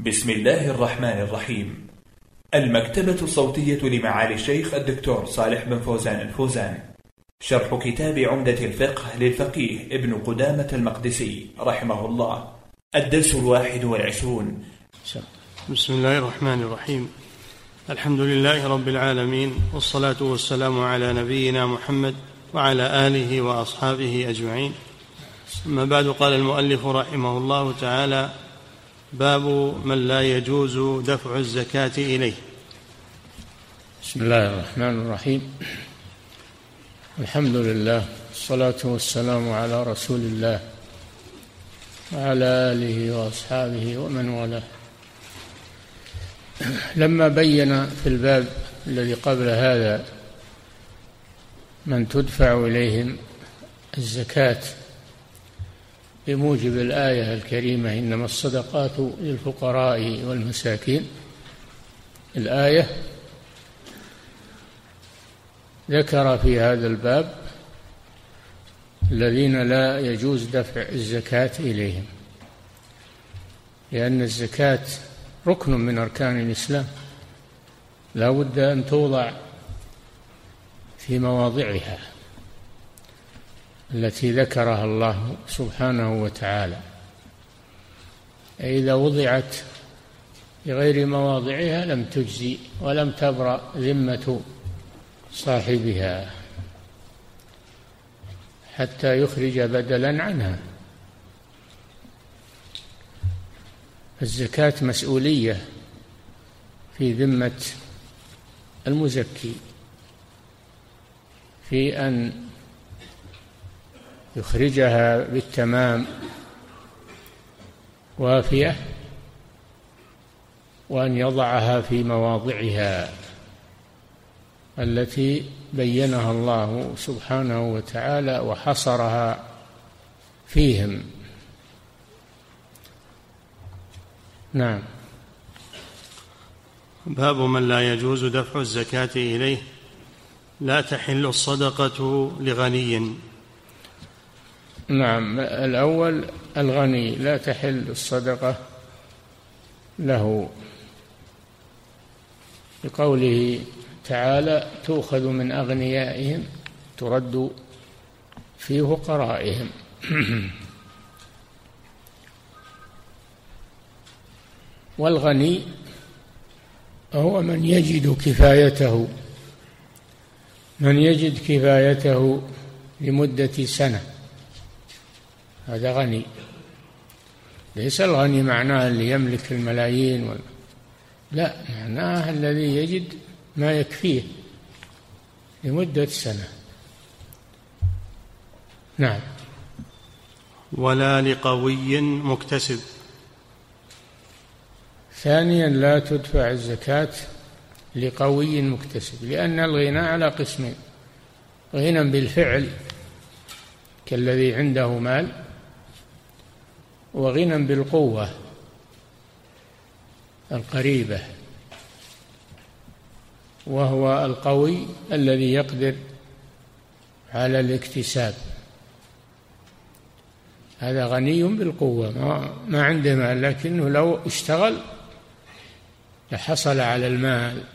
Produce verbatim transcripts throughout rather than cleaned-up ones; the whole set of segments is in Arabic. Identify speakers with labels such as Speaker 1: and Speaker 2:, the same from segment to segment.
Speaker 1: بسم الله الرحمن الرحيم. المكتبة الصوتية لمعالي الشيخ الدكتور صالح بن فوزان الفوزان. شرح كتاب عمدة الفقه للفقيه ابن قدامة المقدسي رحمه الله. الدرس الواحد والعشرون.
Speaker 2: بسم الله الرحمن الرحيم. الحمد لله رب العالمين، والصلاة والسلام على نبينا محمد وعلى آله وأصحابه أجمعين. أما بعد، قال المؤلف رحمه الله تعالى: باب من لا يجوز دفع الزكاة إليه.
Speaker 3: بسم الله الرحمن الرحيم. الحمد لله، الصلاة والسلام على رسول الله وعلى آله وأصحابه ومن والاه. لما بين في الباب الذي قبل هذا من تدفع إليهم الزكاة بموجب الآية الكريمة: إنما الصدقات للفقراء والمساكين، الآية ذكر في هذا الباب الذين لا يجوز دفع الزكاة إليهم، لأن الزكاة ركن من أركان الإسلام، لا بد أن توضع في مواضعها التي ذكرها الله سبحانه وتعالى. إذا وضعت بغير مواضعها لم تجزي ولم تبرأ ذمة صاحبها حتى يخرج بدلا عنها. الزكاة مسؤولية في ذمة المزكي في أن يخرجها بالتمام وافية، وأن يضعها في مواضعها التي بينها الله سبحانه وتعالى وحصرها فيهم. نعم.
Speaker 2: باب من لا يجوز دفع الزكاة إليه. لا تحل الصدقة لغني.
Speaker 3: نعم، الأول الغني لا تحل الصدقة له، بقوله تعالى: تؤخذ من أغنيائهم ترد في فقرائهم. والغني هو من يجد كفايته من يجد كفايته لمدة سنة، هذا غني. ليس الغني معناه اللي يملك الملايين ولا، لا، معناه الذي يجد ما يكفيه لمدة سنة. نعم.
Speaker 2: ولا لقوي مكتسب.
Speaker 3: ثانيا، لا تدفع الزكاة لقوي مكتسب، لأن الغنى على قسمين: غنى بالفعل كالذي عنده مال، وغنى بالقوة القريبة، وهو القوي الذي يقدر على الاكتساب. هذا غني بالقوة، ما, ما عنده مال، لكنه لو اشتغل لحصل على المال،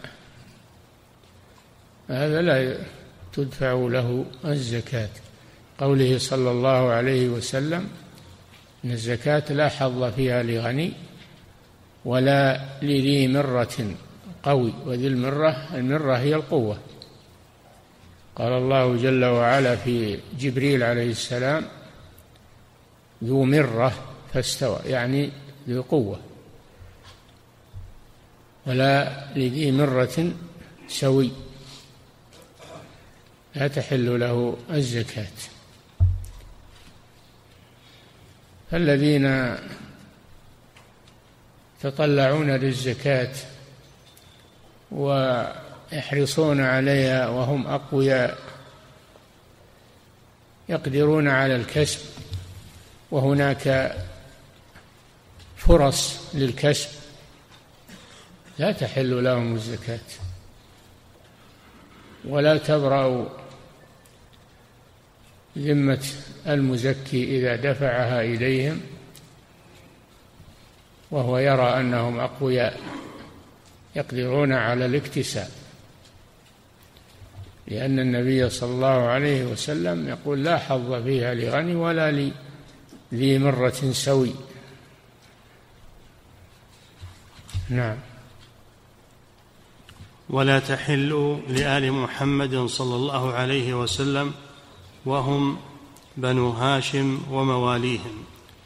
Speaker 3: هذا لا تدفع له الزكاة. قوله صلى الله عليه وسلم: إن الزكاة لا حظ فيها لغني ولا لذي مرة قوي. وذي المرة، المرة هي القوة. قال الله جل وعلا في جبريل عليه السلام: ذو مرة فاستوى، يعني ذو قوة. ولا لذي مرة سوي، لا تحل له الزكاة. الذين يتطلعون للزكاة ويحرصون عليها وهم أقوياء يقدرون على الكسب، وهناك فرص للكسب، لا تحل لهم الزكاة. ولا تبرأ ذمة المزكي إذا دفعها إليهم وهو يرى أنهم أقوياء يقدرون على الاكتساب، لأن النبي صلى الله عليه وسلم يقول: لا حظ فيها لغني ولا لذي مرة سوي. نعم.
Speaker 2: ولا تحل لآل محمد صلى الله عليه وسلم وهم بنو هاشم ومواليهم.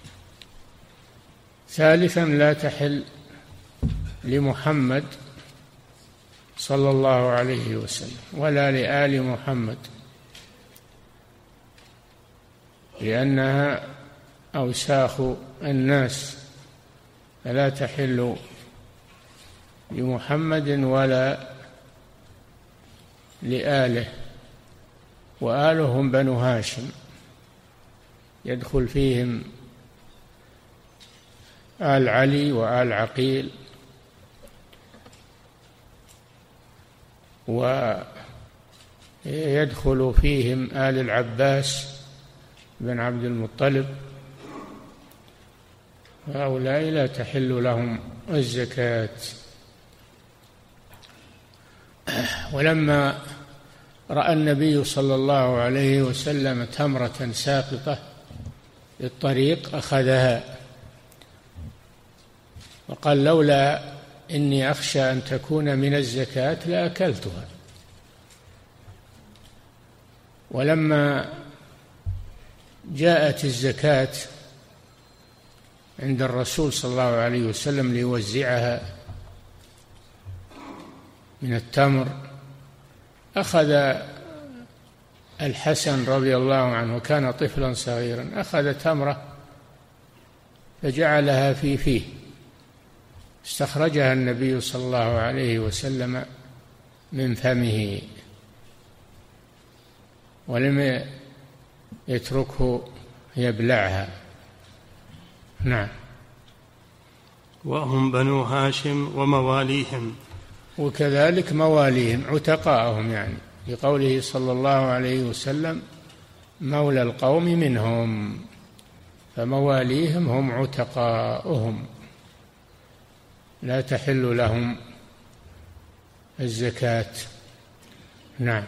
Speaker 3: ثالثا: لا تحل لمحمد صلى الله عليه وسلم ولا لآل محمد، لأنها أوساخ الناس، فلا تحل لمحمد ولا لآله. وآلهم بنو هاشم، يدخل فيهم آل علي وآل عقيل ويدخل فيهم آل العباس بن عبد المطلب، هؤلاء لا تحل لهم الزكاة. ولما رأى النبي صلى الله عليه وسلم تمرة ساقطة في الطريق أخذها وقال: لولا إني أخشى أن تكون من الزكاة لأكلتها. ولما جاءت الزكاة عند الرسول صلى الله عليه وسلم ليوزعها من التمر، أخذ الحسن رضي الله عنه وكان طفلا صغيرا، أخذ تمرة فجعلها في فيه، استخرجها النبي صلى الله عليه وسلم من فمه ولم يتركه يبلعها. نعم.
Speaker 2: وهم بنو هاشم ومواليهم،
Speaker 3: وكذلك مواليهم عتقاءهم، يعني لقوله صلى الله عليه وسلم: مولى القوم منهم، فمواليهم هم عتقاؤهم، لا تحل لهم الزكاة. نعم.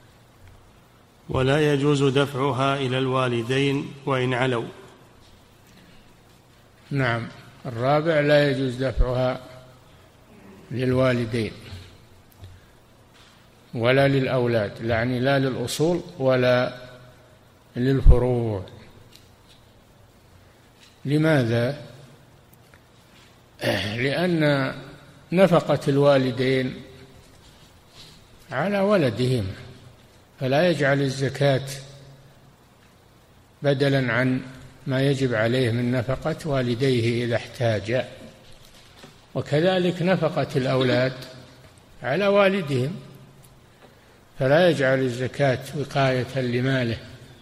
Speaker 2: ولا يجوز دفعها إلى الوالدين وإن علوا.
Speaker 3: نعم. الرابع: لا يجوز دفعها للوالدين ولا للأولاد، يعني لا للأصول ولا للفروع. لماذا؟ لأن نفقة الوالدين على ولدهم، فلا يجعل الزكاة بدلا عن ما يجب عليه من نفقة والديه إذا احتاج. وكذلك نفقة الأولاد على والدهم، فلا يجعل الزكاة وقاية لماله.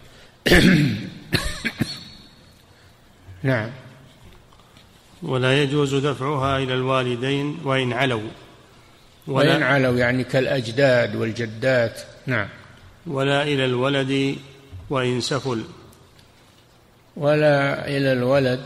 Speaker 3: نعم.
Speaker 2: ولا يجوز دفعها إلى الوالدين وإن علوا.
Speaker 3: وإن علوا يعني كالأجداد والجدات. نعم.
Speaker 2: ولا إلى الولد وإن سفل.
Speaker 3: ولا إلى الولد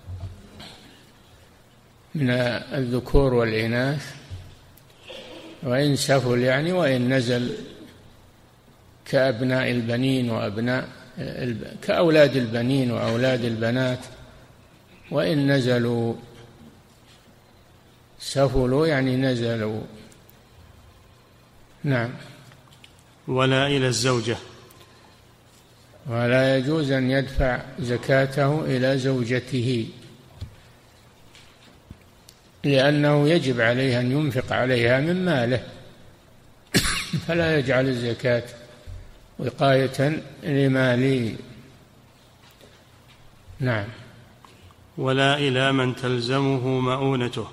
Speaker 3: من الذكور والإناث وإن سفل، يعني وإن نزل، كأبناء البنين وأبناء كأولاد البنين وأولاد البنات، وإن نزلوا سفلوا يعني نزلوا. نعم.
Speaker 2: ولا إلى الزوجة.
Speaker 3: ولا يجوز أن يدفع زكاته إلى زوجته، لأنه يجب عليه أن ينفق عليها من ماله، فلا يجعل الزكاة وقاية لماله. نعم.
Speaker 2: ولا إلى من تلزمه مؤونته.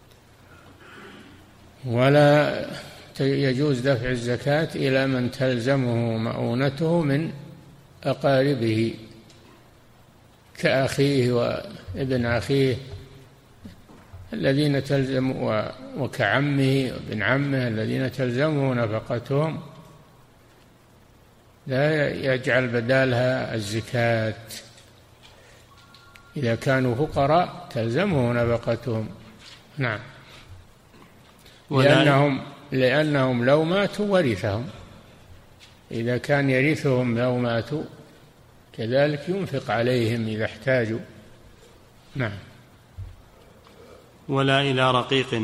Speaker 3: ولا يجوز دفع الزكاة إلى من تلزمه مؤونته من أقاربه، كأخيه وابن أخيه الذين تلزم، وكعمه وابن عمه الذين تلزمه نفقتهم، لا يجعل بدالها الزكاة. إذا كانوا فقراء تلزمه نفقتهم. نعم. لأنهم, لأنهم لو ماتوا ورثهم، إذا كان يرثهم لو ماتوا كذلك ينفق عليهم إذا احتاجوا. نعم.
Speaker 2: ولا إلى رقيق،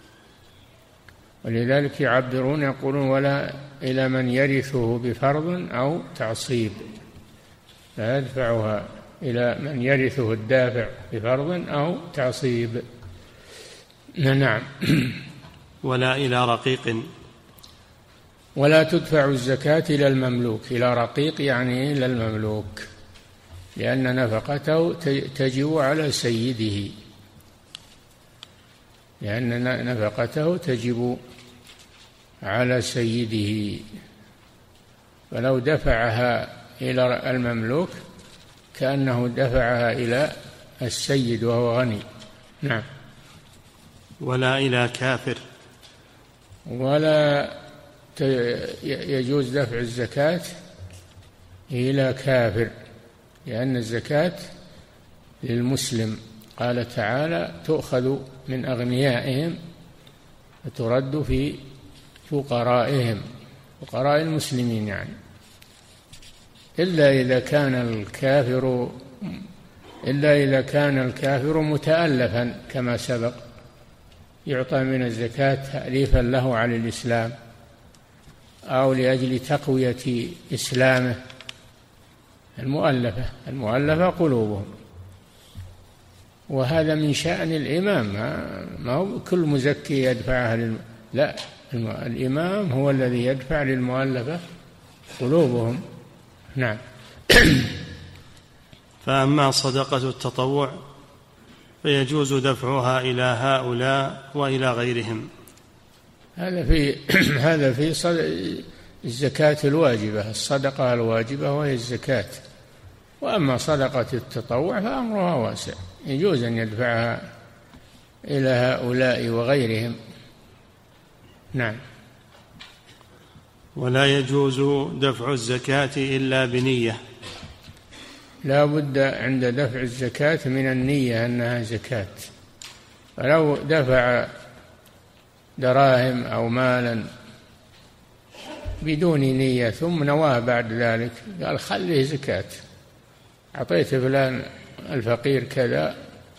Speaker 3: ولذلك يعبرون يقولون ولا إلى من يرثه بفرض أو تعصيب، لا يدفعها إلى من يرثه الدافع بفرض أو تعصيب. نعم.
Speaker 2: ولا إلى رقيق،
Speaker 3: ولا تدفع الزكاة إلى المملوك، إلى رقيق يعني إلى المملوك، لأن نفقته تجب على سيده، لأن نفقته تجب على سيده، فلو دفعها إلى المملوك كأنه دفعها إلى السيد وهو غني. نعم.
Speaker 2: ولا إلى كافر،
Speaker 3: ولا يجوز دفع الزكاة إلى كافر، لأن الزكاة للمسلم، قال تعالى تؤخذ من أغنيائهم وترد في فقرائهم، فقراء المسلمين يعني، إلا إذا كان الكافر إلا إذا كان الكافر متألفا كما سبق، يعطى من الزكاة تأليفا له على الإسلام أو لأجل تقوية إسلامه، المؤلفة المؤلفة قلوبهم، وهذا من شأن الإمام، ما هو كل مزكي يدفعها للم... لا، الإمام هو الذي يدفع للمؤلفة قلوبهم. نعم.
Speaker 2: فأما صدقة التطوع فيجوز دفعها إلى هؤلاء وإلى غيرهم.
Speaker 3: هذا في هذا في الزكاة الواجبة، الصدقة الواجبة وهي الزكاة. وأما صدقة التطوع فأمرها واسع، يجوز أن يدفعها إلى هؤلاء وغيرهم. نعم.
Speaker 2: ولا يجوز دفع الزكاة إلا بنية،
Speaker 3: لا بد عند دفع الزكاة من النية أنها زكاة، فلو دفع دراهم أو مالا بدون نية ثم نواه بعد ذلك، قال خليه زكاة، أعطيت فلان الفقير كذا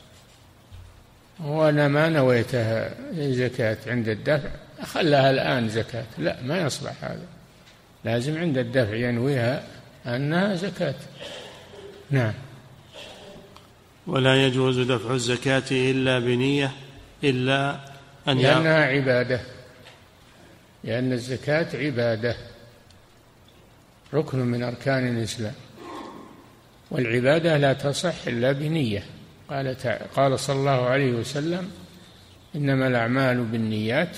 Speaker 3: وأنا ما نويتها زكاة عند الدفع، خلها الآن زكاة، لا، ما يصلح هذا، لازم عند الدفع ينويها أنها زكاة. نعم.
Speaker 2: ولا يجوز دفع الزكاة إلا بنية، إلا أن
Speaker 3: لأنها عبادة، لأن الزكاة عبادة، ركن من أركان الإسلام، والعبادة لا تصح إلا بنية. قال قال صلى الله عليه وسلم إنما الأعمال بالنيات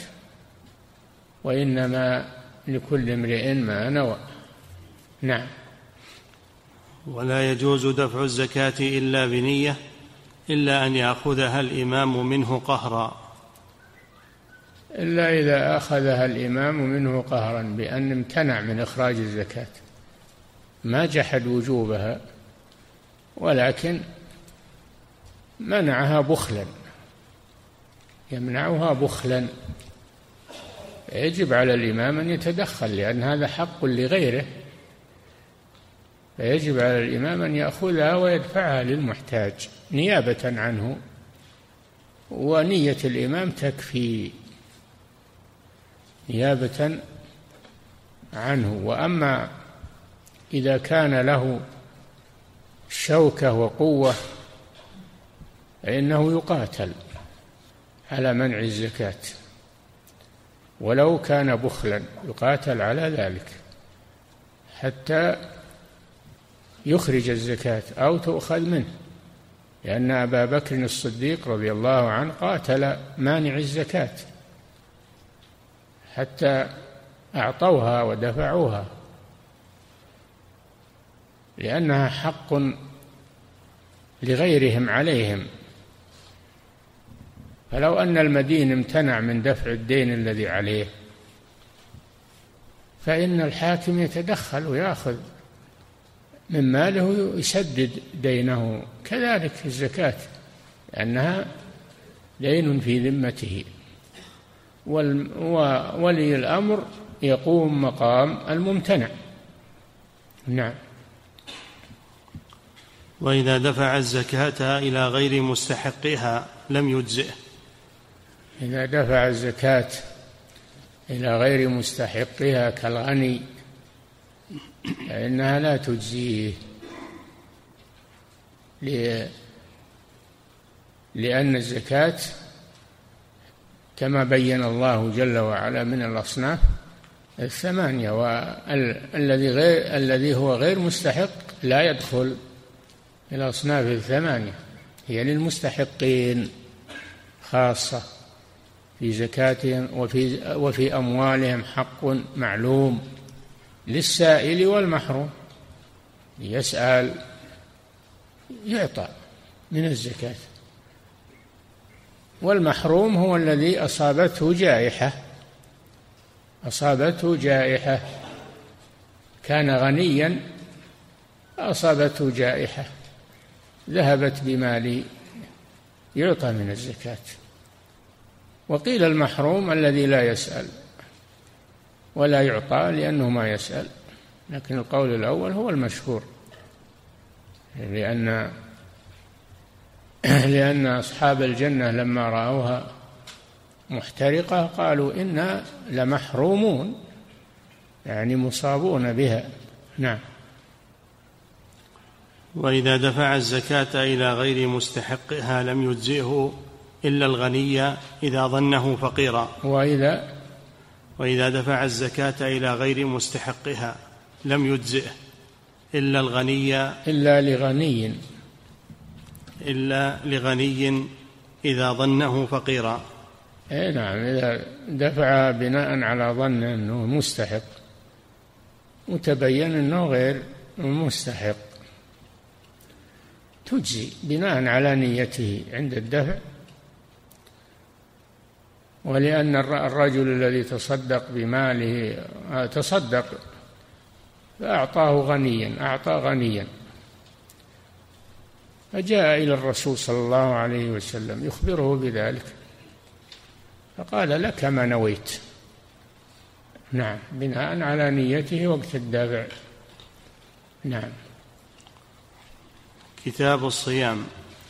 Speaker 3: وإنما لكل امرئ ما نوى. نعم.
Speaker 2: ولا يجوز دفع الزكاة إلا بنية، إلا أن يأخذها الإمام منه قهرا،
Speaker 3: إلا إذا أخذها الإمام منه قهرا بأن امتنع من إخراج الزكاة، ما جحد وجوبها ولكن منعها بخلا، يمنعها بخلا، يجب على الإمام أن يتدخل، لأن هذا حق لغيره، فيجب على الإمام أن يأخذها ويدفعها للمحتاج نيابة عنه، ونية الإمام تكفي نيابة عنه. وأما إذا كان له شوكة وقوة فإنه يقاتل على منع الزكاة، ولو كان بخلا يقاتل على ذلك حتى يخرج الزكاة أو تؤخذ منه، لأن أبا بكر الصديق رضي الله عنه قاتل مانع الزكاة حتى أعطوها ودفعوها، لأنها حق لغيرهم عليهم. فلو أن المدين امتنع من دفع الدين الذي عليه فإن الحاكم يتدخل ويأخذ من ماله يسدد دينه. كذلك الزكاة لأنها دين في ذمته، وولي الأمر يقوم مقام الممتنع. نعم.
Speaker 2: وإذا دفع الزكاة إلى غير مستحقها لم يجزئه.
Speaker 3: إذا دفع الزكاة إلى غير مستحقها كالغني فإنها لا تجزيه، لأن الزكاة كما بين الله جل وعلا من الأصناف الثمانية، والذي غير الذي هو غير مستحق لا يدخل في الأصناف الثمانية، هي للمستحقين خاصة في زكاتهم وفي وفي أموالهم حق معلوم للسائل والمحروم، يسأل يعطى من الزكاة. والمحروم هو الذي أصابته جائحة أصابته جائحة كان غنيا أصابته جائحة ذهبت بماله يعطى من الزكاة. وقيل المحروم الذي لا يسأل ولا يعطى لأنه ما يسأل، لكن القول الأول هو المشهور، لأن لأن أصحاب الجنة لما رأوها محترقة قالوا إنا لمحرومون، يعني مصابون بها. نعم.
Speaker 2: وإذا دفع الزكاة إلى غير مستحقها لم يجزئه إلا الغني إذا ظنه فقيرا.
Speaker 3: وإذا
Speaker 2: وإذا دفع الزكاة إلى غير مستحقها لم يجزئه إلا الغني
Speaker 3: إلا لغني
Speaker 2: إلا لغني إذا ظنه فقيرا.
Speaker 3: أي نعم، إذا دفع بناء على ظن أنه مستحق وتبين أنه غير مستحق تجزي بناء على نيته عند الدفع. ولأن الرجل الذي تصدق بماله تصدق فأعطاه غنيا أعطى غنيا فجاء إلى الرسول صلى الله عليه وسلم يخبره بذلك فقال لك ما نويت. نعم، بناء على نيته وقت الدفع. نعم.
Speaker 2: كتاب الصيام.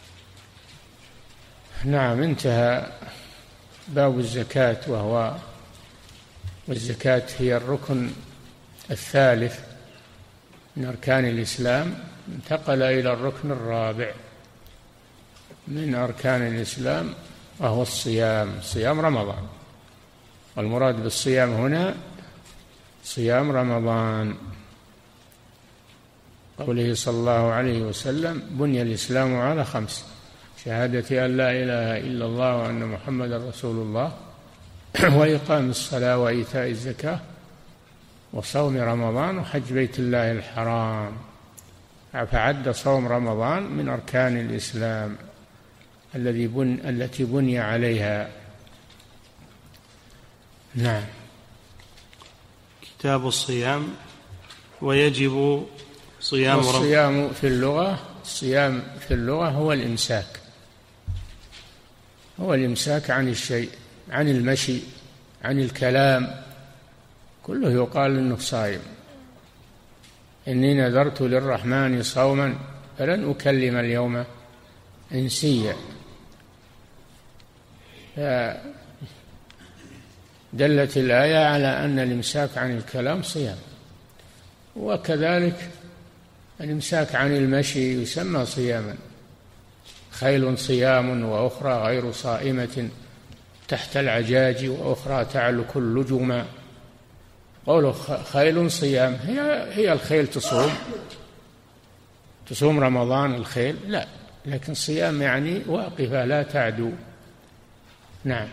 Speaker 3: نعم، انتهى باب الزكاة، وهو والزكاة هي الركن الثالث من أركان الإسلام، انتقل إلى الركن الرابع من أركان الإسلام وهو الصيام، صيام رمضان. والمراد بالصيام هنا صيام رمضان، قوله صلى الله عليه وسلم بني الإسلام على خمس: شهادة أن لا إله إلا الله وأن محمد رسول الله، وإقام الصلاة وإيتاء الزكاة وصوم رمضان وحج بيت الله الحرام. فعد صوم رمضان من أركان الإسلام الذي بن التي بني عليها. نعم.
Speaker 2: كتاب الصيام. ويجب صيام رمضان.
Speaker 3: الصيام في اللغة الصيام في اللغة هو الإمساك، هو الإمساك عن الشيء، عن المشي، عن الكلام، كله يقال إنه صائم. إني نذرت للرحمن صوما فلن أكلم اليوم إنسيا. دلت الآية على أن الإمساك عن الكلام صيام، وكذلك الإمساك عن المشي يسمى صياما. خيل صيام وأخرى غير صائمة تحت العجاج وأخرى تعلك اللجما. قوله خيل صيام هي هي الخيل تصوم تصوم رمضان الخيل؟ لا، لكن صيام يعني واقفة لا تعدو. نعم.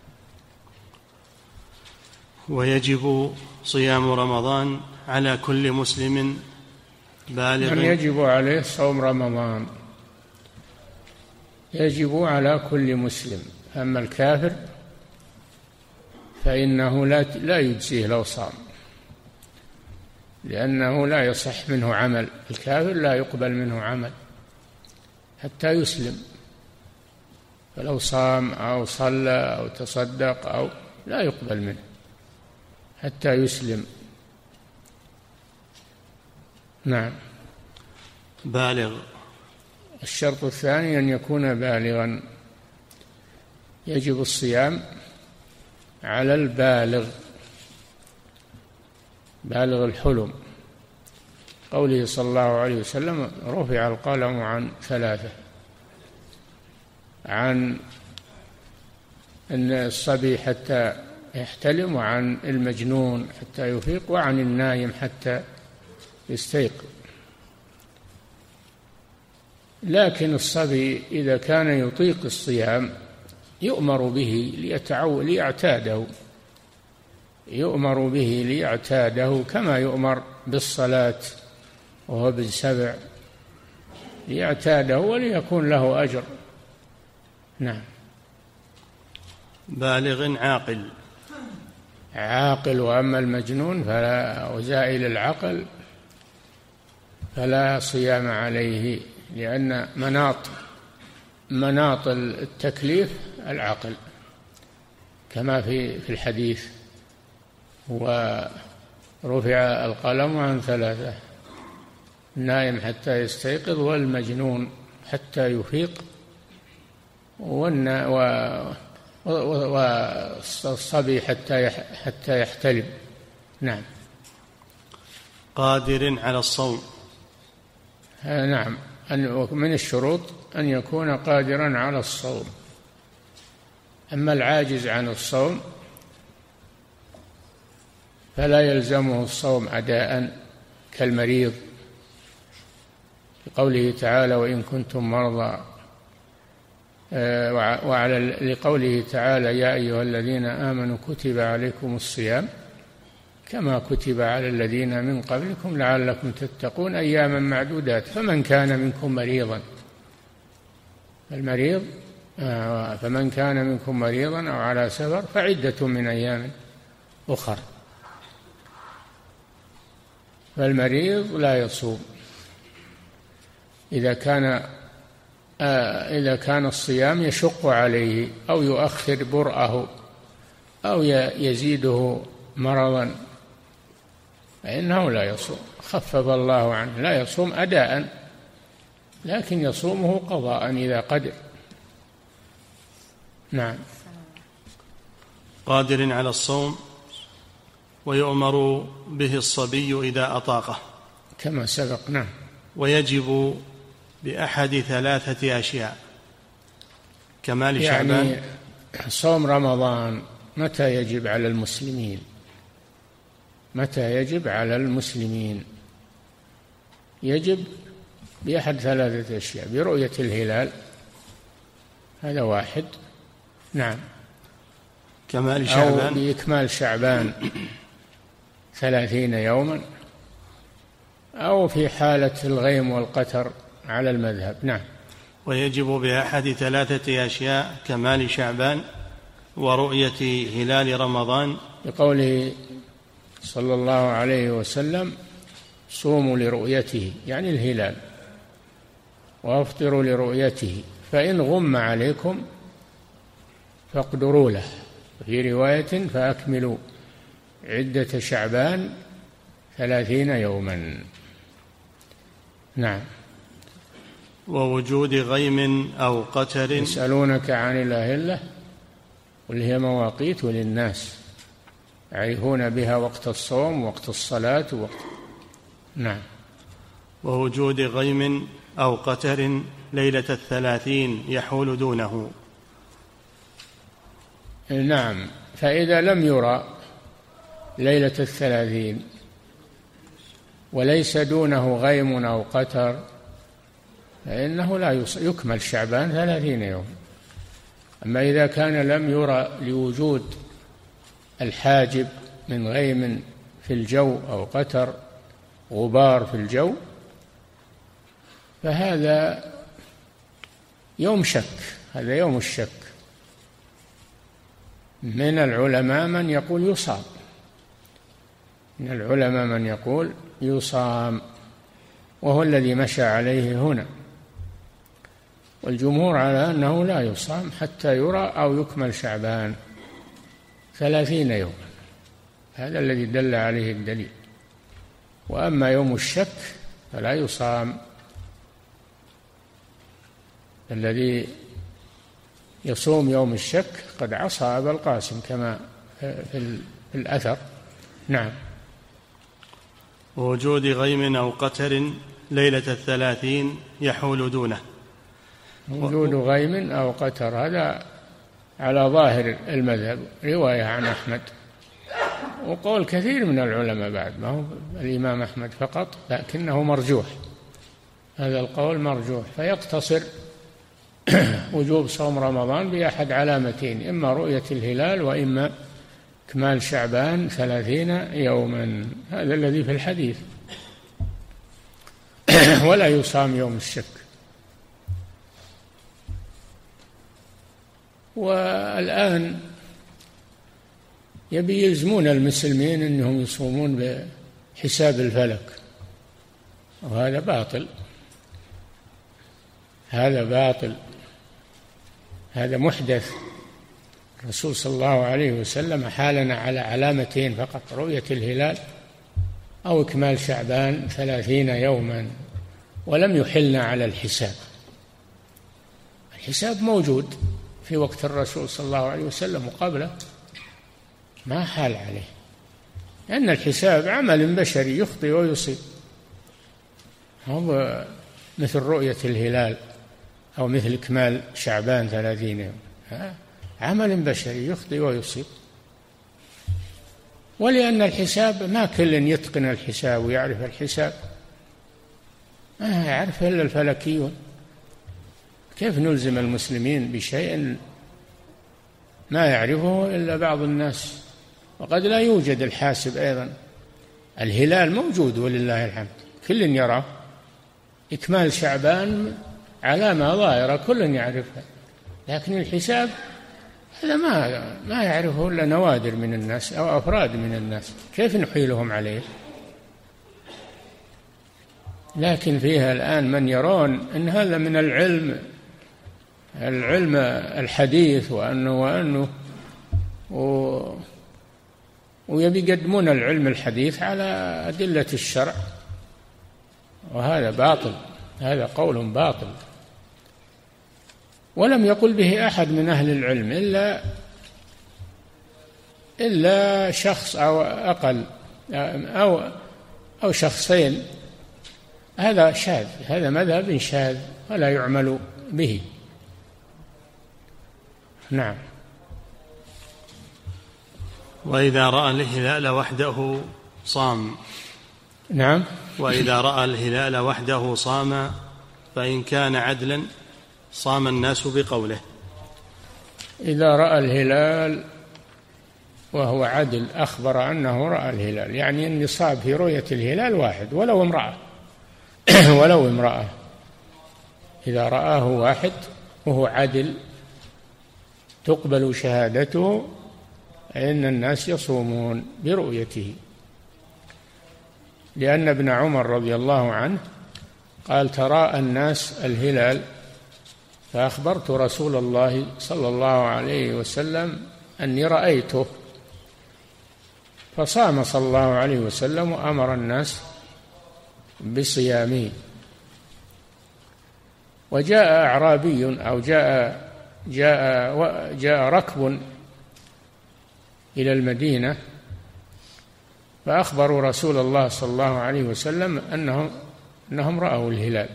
Speaker 2: ويجب صيام رمضان على كل مسلم بالغ.
Speaker 3: من يجب عليه صوم رمضان يجب على كل مسلم، أما الكافر فإنه لا لا يجزيه لو صام، لأنه لا يصح منه عمل، الكافر لا يقبل منه عمل حتى يسلم، فلو صام أو صلى أو تصدق أو لا يقبل منه حتى يسلم. نعم.
Speaker 2: بالغ.
Speaker 3: الشرط الثاني أن يكون بالغا، يجب الصيام على البالغ، بالغ الحلم، قوله صلى الله عليه وسلم رفع القلم عن ثلاثة: عن أن الصبي حتى يحتلم، وعن المجنون حتى يفيق، وعن النايم حتى يستيقظ. لكن الصبي إذا كان يطيق الصيام يؤمر به ليتعود ليعتاده، يؤمر به ليعتاده كما يؤمر بالصلاة وهو ابن سبع، ليعتاده وليكون له أجر. نعم.
Speaker 2: بالغ عاقل.
Speaker 3: عاقل. وأما المجنون فلا، وزائل العقل فلا صيام عليه، لأن مناط مناط التكليف العقل كما في في الحديث: ورفع القلم عن ثلاثة: النائم حتى يستيقظ، والمجنون حتى يفيق، والصبي حتى حتى يحتلم. نعم.
Speaker 2: قادر على الصوم.
Speaker 3: نعم، أن من الشروط أن يكون قادرا على الصوم. أما العاجز عن الصوم فلا يلزمه الصوم أداء كالمريض، لقوله تعالى: وإن كنتم مرضى، وعلى لقوله تعالى: يا أيها الذين آمنوا كتب عليكم الصيام كما كتب على الذين من قبلكم لعلكم تتقون أياما معدودات، فمن كان منكم مريضا المريض فمن كان منكم مريضا أو على سفر فعدة من أيام أخر. فالمريض لا يصوم إذا كان إذا كان الصيام يشق عليه أو يؤخر برأه أو يزيده مرضا فإنه لا يصوم، خفف الله عنه، لا يصوم أداء لكن يصومه قضاء إذا قدر. نعم.
Speaker 2: قادر على الصوم، ويؤمر به الصبي إذا أطاقه
Speaker 3: كما سبق. نعم.
Speaker 2: ويجب بأحد ثلاثة أشياء: كمال شعبان.
Speaker 3: يعني صوم رمضان متى يجب على المسلمين؟ متى يجب على المسلمين؟ يجب بأحد ثلاثة أشياء: برؤية الهلال، هذا واحد. نعم.
Speaker 2: كمال شعبان،
Speaker 3: أو بإكمال شعبان ثلاثين يوما، أو في حالة الغيم والقتر على المذهب. نعم.
Speaker 2: ويجب بأحد ثلاثة أشياء: كمال شعبان، ورؤية هلال رمضان،
Speaker 3: بقوله صلى الله عليه وسلم: صوموا لرؤيته، يعني الهلال، وافطروا لرؤيته، فإن غم عليكم فاقدروا له، في رواية: فأكملوا عدة شعبان ثلاثين يوما. نعم.
Speaker 2: ووجود غيم أو قتر.
Speaker 3: يسألونك عن الأهلة قل هي مواقيت للناس يعرفون بها وقت الصوم وقت الصلاة وقت. نعم.
Speaker 2: ووجود غيم أو قتر ليلة الثلاثين يحول دونه.
Speaker 3: نعم. فإذا لم يرى ليلة الثلاثين وليس دونه غيم أو قتر فإنه لا يكمل شعبان ثلاثين يوم. أما إذا كان لم يرى لوجود الحاجب من غيم في الجو أو قتر غبار في الجو فهذا يوم شك، هذا يوم الشك. من العلماء من يقول يصام من العلماء من يقول يصام، وهو الذي مشى عليه هنا، والجمهور على أنه لا يصام حتى يرى أو يكمل شعبان ثلاثين يوما، هذا الذي دل عليه الدليل. وأما يوم الشك فلا يصام، الذي يصوم يوم الشك قد عصى أبا القاسم كما في الأثر. نعم.
Speaker 2: ووجود غيم أو قتر ليلة الثلاثين يحول دونه.
Speaker 3: وجود غيم أو قتر هذا على ظاهر المذهب، رواية عن أحمد وقول كثير من العلماء بعد، ما هو الإمام أحمد فقط، لكنه مرجوح، هذا القول مرجوح، فيقتصر وجوب صوم رمضان بأحد علامتين، إما رؤية الهلال وإما إكمال شعبان ثلاثين يوما، هذا الذي في الحديث. ولا يصام يوم الشك. والآن يبي يلزمون المسلمين أنهم يصومون بحساب الفلك، وهذا باطل، هذا باطل، هذا محدث. الرسول صلى الله عليه وسلم حالنا على علامتين فقط، رؤية الهلال أو إكمال شعبان ثلاثين يوما، ولم يحلنا على الحساب. الحساب موجود في وقت الرسول صلى الله عليه وسلم وقبله، ما حال عليه، لأن الحساب عمل بشري يخطئ ويصيب، هو مثل رؤية الهلال أو مثل إكمال شعبان ثلاثين يوم، عمل بشري يخطئ ويصيب. ولأن الحساب ما كل يتقن الحساب ويعرف الحساب، ما يعرف إلا الفلكيون، كيف نلزم المسلمين بشيء ما يعرفه إلا بعض الناس؟ وقد لا يوجد الحاسب أيضا. الهلال موجود ولله الحمد، كل يراه، إكمال شعبان علامة ظاهرة كل يعرفها، لكن الحساب هذا ما ما يعرفه إلا نوادر من الناس أو أفراد من الناس، كيف نحيلهم عليه؟ لكن فيها الآن من يرون أن هذا من العلم العلم الحديث، وأنه وأنه و ويبي يقدمون العلم الحديث على أدلة الشرع، وهذا باطل، هذا قول باطل. ولم يقل به أحد من أهل العلم إلا إلا شخص أو أقل أو أو شخصين، هذا شاذ، هذا مذهب شاذ ولا يعمل به. نعم.
Speaker 2: وإذا رأى الهلال وحده صام.
Speaker 3: نعم.
Speaker 2: وإذا رأى الهلال وحده صام، فإن كان عدلا صام الناس بقوله.
Speaker 3: إذا رأى الهلال وهو عدل أخبر أنه رأى الهلال، يعني النصاب في رؤية الهلال واحد ولو امرأة ولو امرأة إذا رآه واحد وهو عدل تقبل شهادته، إن الناس يصومون برؤيته، لأن ابن عمر رضي الله عنه قال: تراءى الناس الهلال فأخبرت رسول الله صلى الله عليه وسلم أني رأيته، فصام صلى الله عليه وسلم وأمر الناس بصيامه. وجاء أعرابي أو جاء جاء جاء ركب إلى المدينة فأخبروا رسول الله صلى الله عليه وسلم أنهم أنهم رأوا الهلال،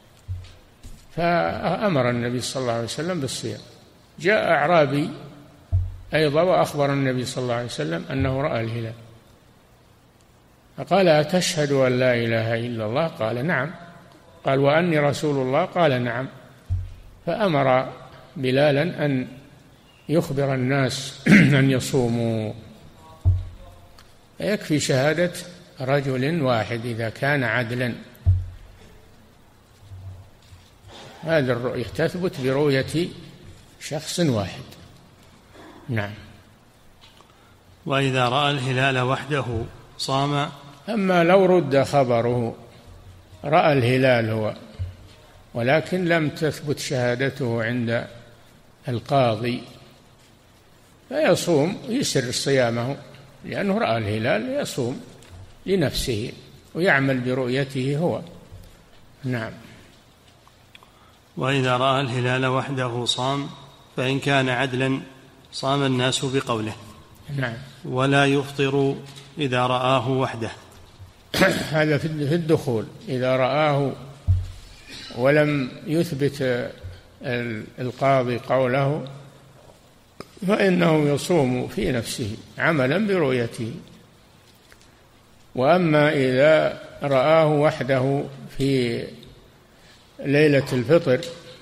Speaker 3: فأمر النبي صلى الله عليه وسلم بالصيام. جاء أعرابي أيضا وأخبر النبي صلى الله عليه وسلم أنه رأى الهلال، فقال: أتشهد أن لا إله إلا الله؟ قال: نعم. قال: وأني رسول الله؟ قال: نعم. فأمر بلالا أن يخبر الناس أن يصوموا. يكفي شهادة رجل واحد إذا كان عدلا، هذه الرؤية تثبت برؤية شخص واحد. نعم.
Speaker 2: وإذا رأى الهلال وحده صام.
Speaker 3: أما لو رد خبره رأى الهلال هو ولكن لم تثبت شهادته عند القاضي فيصوم يسر صيامه، لأنه رأى الهلال يصوم لنفسه ويعمل برؤيته هو. نعم.
Speaker 2: وإذا رأى الهلال وحده صام، فإن كان عدلا صام الناس بقوله.
Speaker 3: نعم.
Speaker 2: ولا يفطر إذا رآه وحده.
Speaker 3: هذا في الدخول، إذا رآه ولم يثبت القاضي قوله فإنه يصوم في نفسه عملا برؤيته. وأما إذا رآه وحده في ليلة الفطر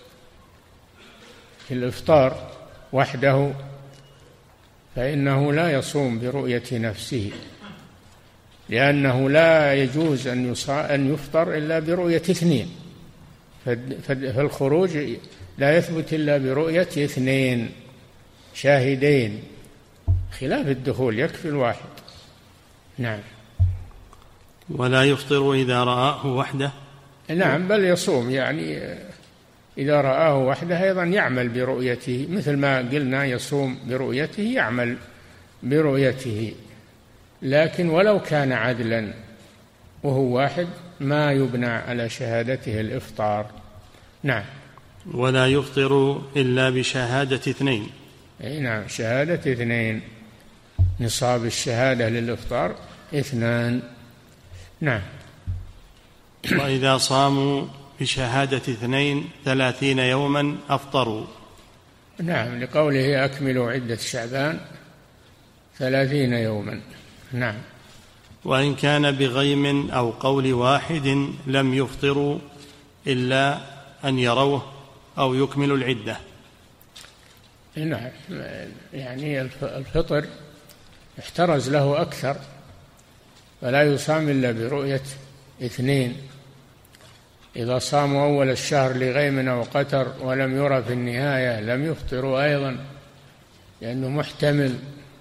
Speaker 3: في الإفطار وحده فإنه لا يصوم برؤية نفسه، لأنه لا يجوز أن يفطر إلا برؤية اثنين، فالخروج لا يثبت إلا برؤية اثنين شاهدين، خلاف الدخول يكفي الواحد. نعم.
Speaker 2: ولا يفطر إذا رآه وحده.
Speaker 3: نعم، بل يصوم، يعني إذا رآه وحده أيضا يعمل برؤيته، مثل ما قلنا يصوم برؤيته يعمل برؤيته، لكن ولو كان عدلا وهو واحد ما يبنى على شهادته الإفطار. نعم.
Speaker 2: ولا يفطر إلا بشهادة اثنين.
Speaker 3: أي نعم، شهادة اثنين، نصاب الشهادة للإفطار اثنان. نعم.
Speaker 2: وإذا صاموا بشهادة اثنين ثلاثين يوما أفطروا.
Speaker 3: نعم، لقوله أكملوا عدة شعبان ثلاثين يوما. نعم.
Speaker 2: وإن كان بغيم أو قول واحد لم يفطروا إلا أن يروه أو يكملوا العدة.
Speaker 3: نعم، يعني الفطر احترز له أكثر، فلا يصام إلا برؤية اثنين. إذا صاموا أول الشهر لغيم أو قتر ولم يرى في النهاية لم يفطروا أيضا، لأنه محتمل،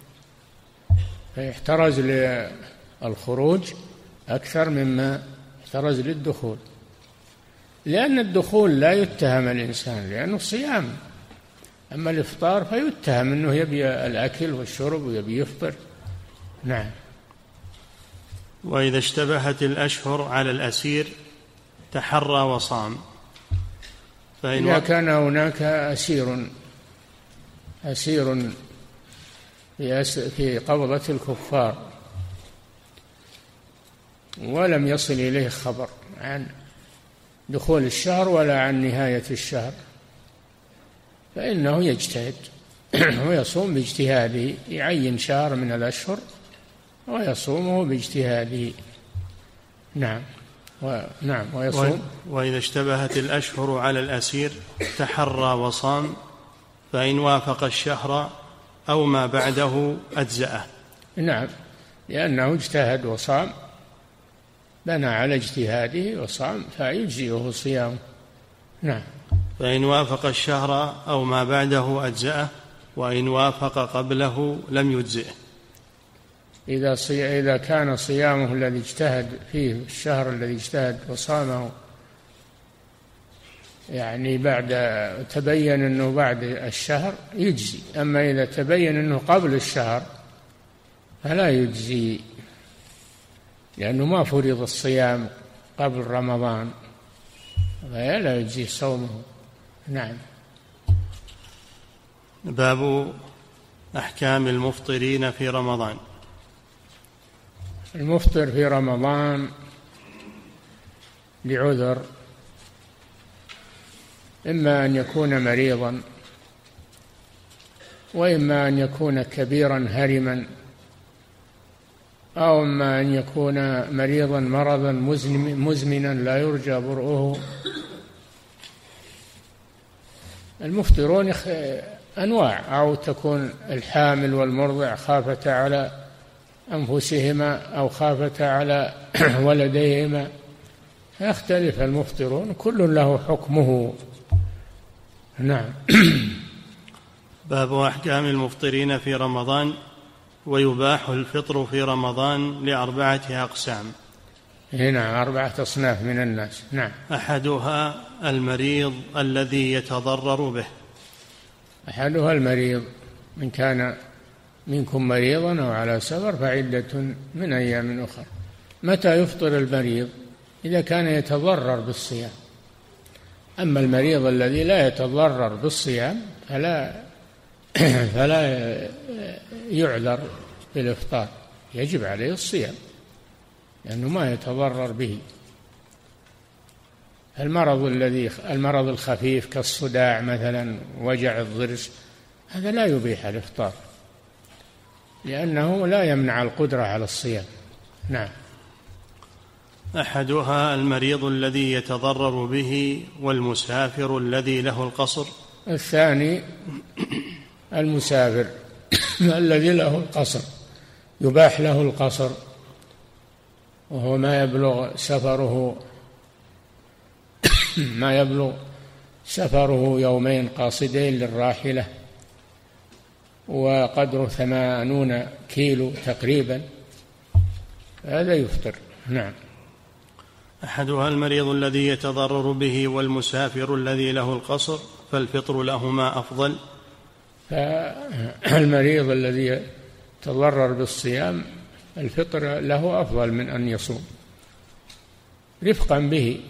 Speaker 3: فيحترز للخروج أكثر مما احترز للدخول، لأن الدخول لا يتهم الإنسان لأنه صيام، أما الإفطار فيتهم أنه يبي الأكل والشرب ويبي يفطر. نعم.
Speaker 2: وإذا اشتبهت الأشهر على الأسير تحرى وصام.
Speaker 3: فإن إذا كان هناك أسير أسير في قبضة الكفار ولم يصل إليه خبر عن دخول الشهر ولا عن نهاية الشهر، فإنه يجتهد ويصوم باجتهاده، يعين شهر من الأشهر ويصومه باجتهاده. نعم. و... نعم ويصوم.
Speaker 2: وإذا اشتبهت الأشهر على الأسير تحرى وصام، فإن وافق الشهر أو ما بعده أجزأه.
Speaker 3: نعم، لأنه اجتهد وصام، بنى على اجتهاده وصام فيجزئه صيامه. نعم.
Speaker 2: فإن وافق الشهر أو ما بعده أجزأه، وإن وافق قبله لم يجزئه.
Speaker 3: إذا صي... إذا كان صيامه الذي اجتهد فيه الشهر الذي اجتهد وصامه يعني بعد تبين أنه بعد الشهر يجزي، أما إذا تبين أنه قبل الشهر فلا يجزي، لأنه ما فرض الصيام قبل رمضان فلا يجزي صومه. نعم.
Speaker 2: باب أحكام المفطرين في رمضان.
Speaker 3: المفطر في رمضان لعذر، إما أن يكون مريضا وإما أن يكون كبيرا هرما، أو إما أن يكون مريضا مرضا مزمنا لا يرجى برؤه. المفطرون أنواع، أو تكون الحامل والمرضع خافتا على أنفسهما أو خافتا على ولديهما، يختلف المفطرون، كل له حكمه. نعم.
Speaker 2: باب أحكام المفطرين في رمضان. ويباح الفطر في رمضان لأربعة أقسام.
Speaker 3: هنا أربعة أصناف من الناس. نعم.
Speaker 2: أحدها المريض الذي يتضرر به.
Speaker 3: أحدها المريض، من كان منكم مريضا أو على سفر فعدة من أيام أخرى. متى يفطر المريض؟ إذا كان يتضرر بالصيام. أما المريض الذي لا يتضرر بالصيام فلا فلا يعذر بالإفطار، يجب عليه الصيام لأنه ما يتضرر به. المرض الذي المرض الخفيف كالصداع مثلا، وجع الضرس، هذا لا يبيح الإفطار لأنه لا يمنع القدرة على الصيام. نعم.
Speaker 2: أحدها المريض الذي يتضرر به والمسافر الذي له القصر.
Speaker 3: الثاني المسافر الذي له القصر، يباح له القصر وهو ما يبلغ سفره ما يبلغ سفره يومين قاصدين للراحلة وقدره ثمانون كيلو تقريبا، هذا يفطر. نعم.
Speaker 2: أحدها المريض الذي يتضرر به والمسافر الذي له القصر، فالفطر لهما أفضل.
Speaker 3: فالمريض الذي يتضرر بالصيام الفطر له أفضل من أن يصوم رفقا به.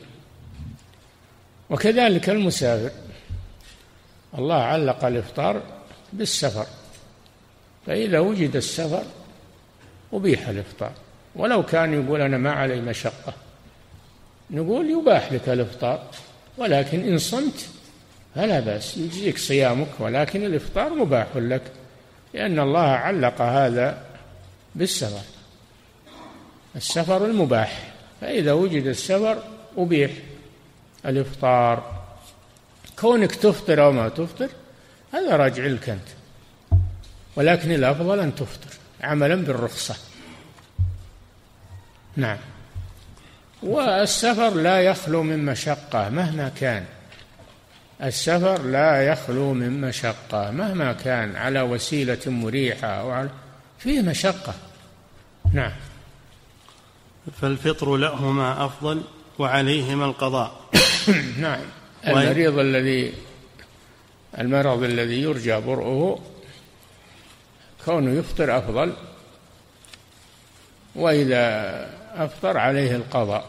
Speaker 3: وكذلك المسافر، الله علق الإفطار بالسفر، فإذا وجد السفر أبيح الإفطار، ولو كان يقول أنا ما علي مشقة نقول يباح لك الإفطار، ولكن إن صمت فلا بأس، يجزيك صيامك، ولكن الإفطار مباح لك لأن الله علق هذا بالسفر، السفر المباح، فإذا وجد السفر أبيح الإفطار. كونك تفطر أو ما تفطر هذا راجع لك أنت، ولكن الأفضل أن تفطر عملا بالرخصة. نعم. والسفر لا يخلو من مشقة مهما كان، السفر لا يخلو من مشقة مهما كان، على وسيلة مريحة أو على فيه مشقة. نعم.
Speaker 2: فالفطر لهما أفضل وعليهما القضاء.
Speaker 3: نعم. المريض الذي المرض الذي يرجى برؤه كونه يفطر أفضل، وإذا أفطر عليه القضاء،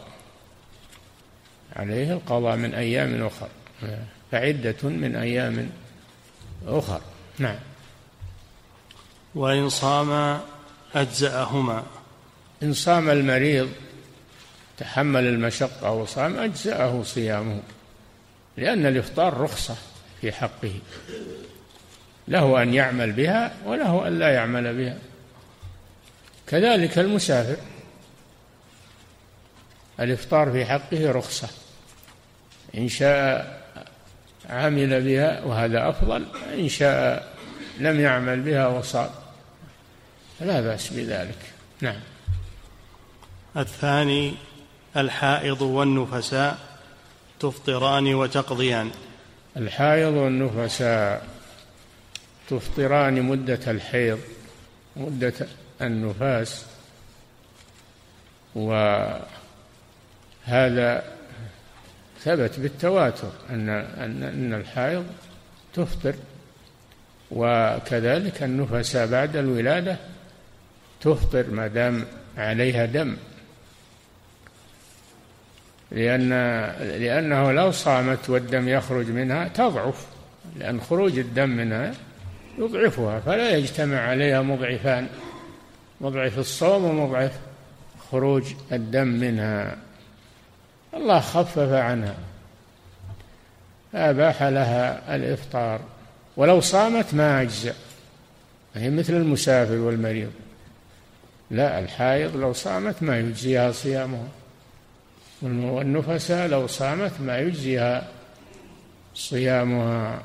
Speaker 3: عليه القضاء من أيام أخرى، فعدة من أيام أخرى. نعم.
Speaker 2: وإن صام أجزأهما.
Speaker 3: إن صام المريض تحمل المشقة وصام أجزأه صيامه، لأن الإفطار رخصة في حقه، له أن يعمل بها وله أن لا يعمل بها. كذلك المسافر الإفطار في حقه رخصة، إن شاء عمل بها وهذا أفضل، إن شاء لم يعمل بها وصام لا بأس بذلك. نعم.
Speaker 2: الثاني الحائض والنفساء تفطران وتقضيان.
Speaker 3: الحائض والنفساء تفطران مدة الحيض مدة النفاس، وهذا ثبت بالتواتر أن أن الحائض تفطر، وكذلك النفساء بعد الولادة تفطر ما دام عليها دم، لأن لأنه لو صامت والدم يخرج منها تضعف، لأن خروج الدم منها يضعفها، فلا يجتمع عليها مضعفان، مضعف الصوم ومضعف خروج الدم منها. الله خفف عنها فأباح لها الإفطار، ولو صامت ما أجزأ، هي مثل المسافر والمريض. لا، الحائض لو صامت ما يجزيها صيامها، والنفساء لو صامت ما يجزيها صيامها.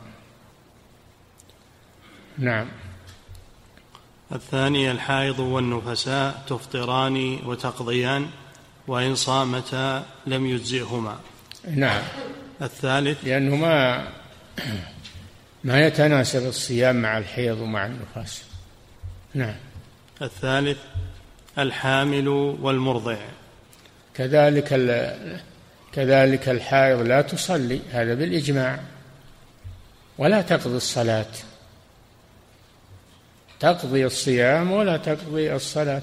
Speaker 3: نعم.
Speaker 2: الثاني الحائض والنفساء تفطران وتقضيان، وإن صامتا لم يجزئهما.
Speaker 3: نعم.
Speaker 2: الثالث
Speaker 3: لأنه ما ما يتناسب الصيام مع الحيض ومع النفاس. نعم.
Speaker 2: الثالث الحامل والمرضع.
Speaker 3: كذلك كذلك الحائض لا تصلي، هذا بالإجماع، ولا تقضي الصلاة، تقضي الصيام ولا تقضي الصلاة.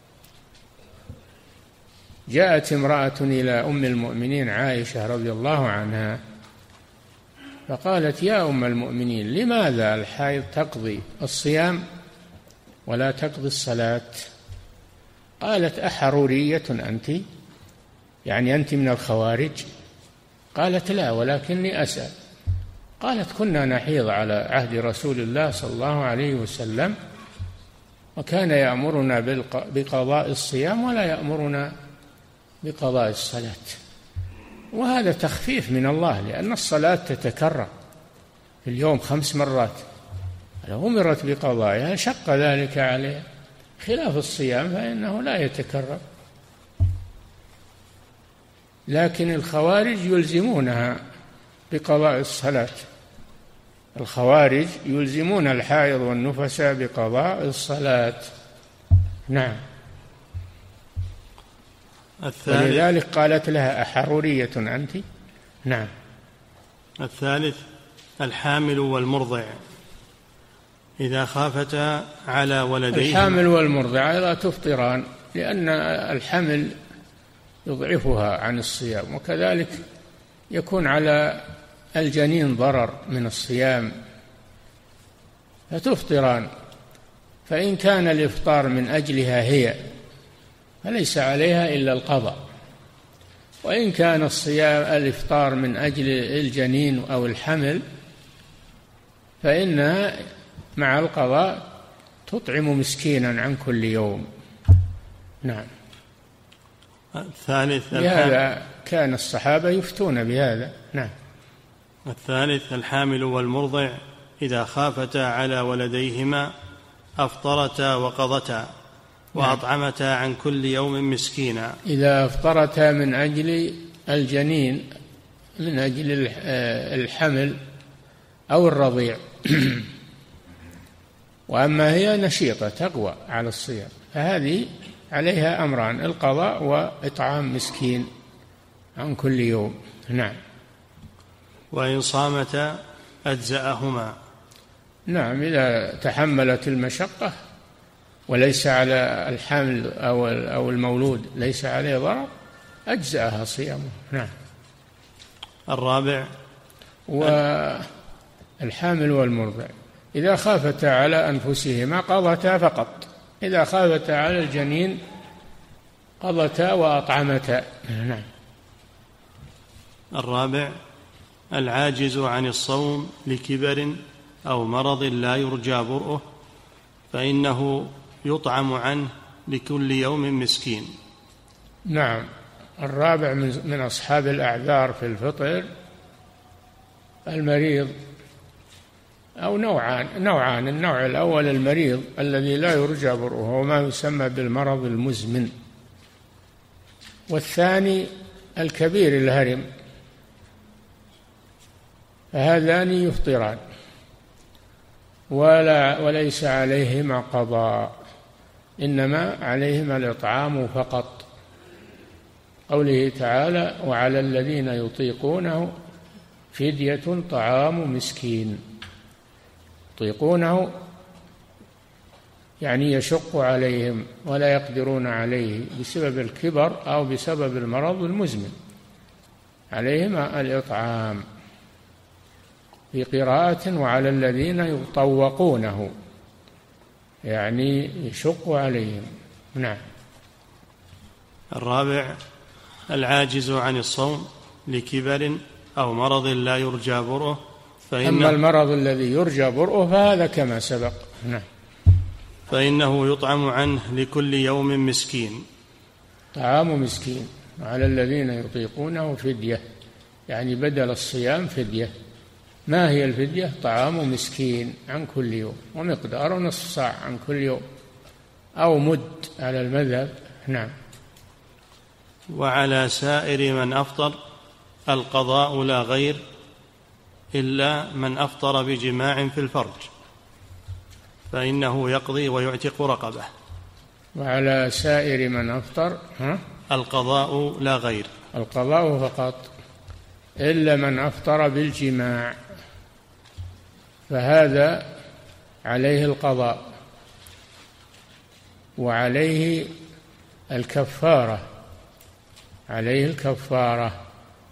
Speaker 3: جاءت امرأة إلى أم المؤمنين عائشة رضي الله عنها فقالت: يا أم المؤمنين، لماذا الحائض تقضي الصيام ولا تقضي الصلاة؟ قالت: أحرورية أنت؟ يعني أنت من الخوارج؟ قالت: لا، ولكني أسأل. قالت: كنا نحيض على عهد رسول الله صلى الله عليه وسلم، وكان يأمرنا بقضاء الصيام ولا يأمرنا بقضاء الصلاة، وهذا تخفيف من الله، لأن الصلاة تتكرر في اليوم خمس مرات، لو أمرت بقضائها شق ذلك عليها، خلاف الصيام فإنه لا يتكرر. لكن الخوارج يلزمونها بقضاء الصلاة، الخوارج يلزمون الحائض والنفساء بقضاء الصلاة. نعم. ولذلك قالت لها: أحرورية أنت؟ نعم.
Speaker 2: الثالث الحامل والمرضع إذا خافتا على ولديهما.
Speaker 3: الحامل والمرضع لا تفطران، لأن الحمل يضعفها عن الصيام، وكذلك يكون على الجنين ضرر من الصيام، فتفطران. فإن كان الإفطار من أجلها هي فليس عليها إلا القضاء، وإن كان الصيام الإفطار من أجل الجنين أو الحمل فإنها مع القضاء تطعم مسكينا عن كل يوم. نعم.
Speaker 2: الثالث
Speaker 3: لهذا كان الصحابة يفتون بهذا. نعم.
Speaker 2: الثالث الحامل والمرضع إذا خافتا على ولديهما أفطرتا وقضتا وأطعمتا عن كل يوم مسكينا.
Speaker 3: إذا أفطرتا من أجل الجنين، من أجل الحمل أو الرضيع، وأما هي نشيطة تقوى على الصيام، فهذه عليها أمران: القضاء وإطعام مسكين عن كل يوم. نعم.
Speaker 2: وإن صامتا أجزأهما.
Speaker 3: نعم، إذا تحملت المشقة وليس على الحامل أو المولود ليس عليه ضرر أجزأها صيامه. نعم.
Speaker 2: الرابع
Speaker 3: والحامل والمرضع إذا خافتا على أنفسهما قضتا فقط، إذا خافتا على الجنين قضتا وأطعمتا. نعم.
Speaker 2: الرابع العاجز عن الصوم لكبر أو مرض لا يرجى برؤه، فإنه يطعم عنه لكل يوم مسكين.
Speaker 3: نعم. الرابع من أصحاب الأعذار في الفطر المريض، أو نوعان نوعان النوع الأول المريض الذي لا يرجى برؤه وما يسمى بالمرض المزمن، والثاني الكبير الهرم، فهذان يفطران ولا وليس عليهما قضاء، إنما عليهما الإطعام فقط. قوله تعالى: وعلى الذين يطيقونه فدية طعام مسكين. يطيقونه يعني يشق عليهم ولا يقدرون عليه بسبب الكبر أو بسبب المرض المزمن، عليهما الإطعام. في قراءة: وعلى الذين يطوقونه، يعني يشق عليهم. نعم.
Speaker 2: الرابع العاجز عن الصوم لكبر أو مرض لا يرجى برؤه،
Speaker 3: أما المرض الذي يرجى برؤه فهذا كما سبق. نعم.
Speaker 2: فإنه يطعم عنه لكل يوم مسكين.
Speaker 3: طعام مسكين. على الذين يطيقونه فدية، يعني بدل الصيام فدية. ما هي الفدية؟ طعام مسكين عن كل يوم، ومقداره نصف صاع عن كل يوم، أو مد على المذهب. نعم.
Speaker 2: وعلى سائر من أفطر القضاء لا غير، إلا من أفطر بجماع في الفرج، فإنه يقضي ويعتق رقبة.
Speaker 3: وعلى سائر من أفطر ها؟
Speaker 2: القضاء لا غير.
Speaker 3: القضاء فقط، إلا من أفطر بالجماع فهذا عليه القضاء وعليه الكفارة، عليه الكفارة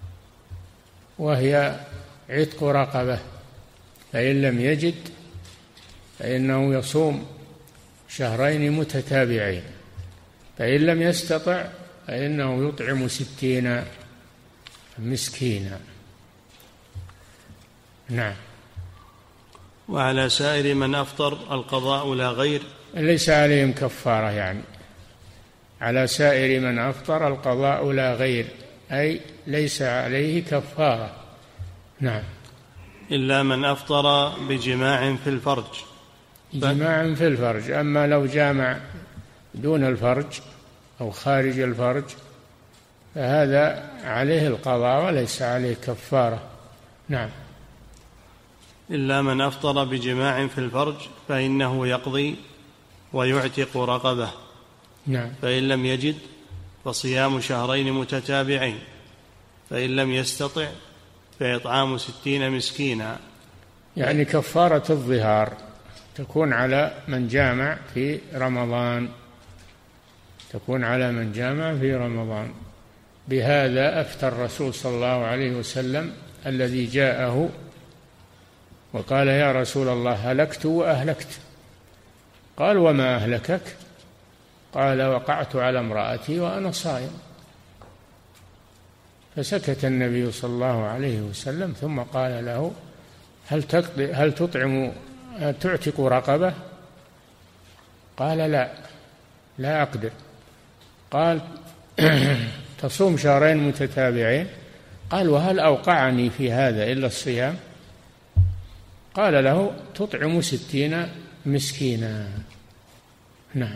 Speaker 3: وهي عتق رقبة، فإن لم يجد فإنه يصوم شهرين متتابعين، فإن لم يستطع فإنه يطعم ستين مسكينا. نعم.
Speaker 2: وعلى سائر من أفطر القضاء لا غير،
Speaker 3: ليس عليهم كفارة، يعني على سائر من أفطر القضاء لا غير، أي ليس عليه كفارة. نعم.
Speaker 2: إلا من أفطر بجماع في الفرج.
Speaker 3: جماع في الفرج، أما لو جامع دون الفرج أو خارج الفرج فهذا عليه القضاء وليس عليه كفارة. نعم.
Speaker 2: إلا من أفطر بجماع في الفرج فإنه يقضي ويعتق رقبة.
Speaker 3: نعم.
Speaker 2: فإن لم يجد فصيام شهرين متتابعين، فإن لم يستطع فإطعام ستين مسكينا.
Speaker 3: يعني كفارة الظهار تكون على من جامع في رمضان، تكون على من جامع في رمضان. بهذا أفتى الرسول صلى الله عليه وسلم الذي جاءه وقال: يا رسول الله هلكت وأهلكت. قال: وما أهلكك؟ قال: وقعت على امرأتي وأنا صائم. فسكت النبي صلى الله عليه وسلم ثم قال له: هل تقضي هل تطعم تعتق رقبة؟ قال: لا لا أقدر. قال: تصوم شهرين متتابعين؟ قال: وهل أوقعني في هذا إلا الصيام؟ قال له: تطعم ستين مسكينا. نعم.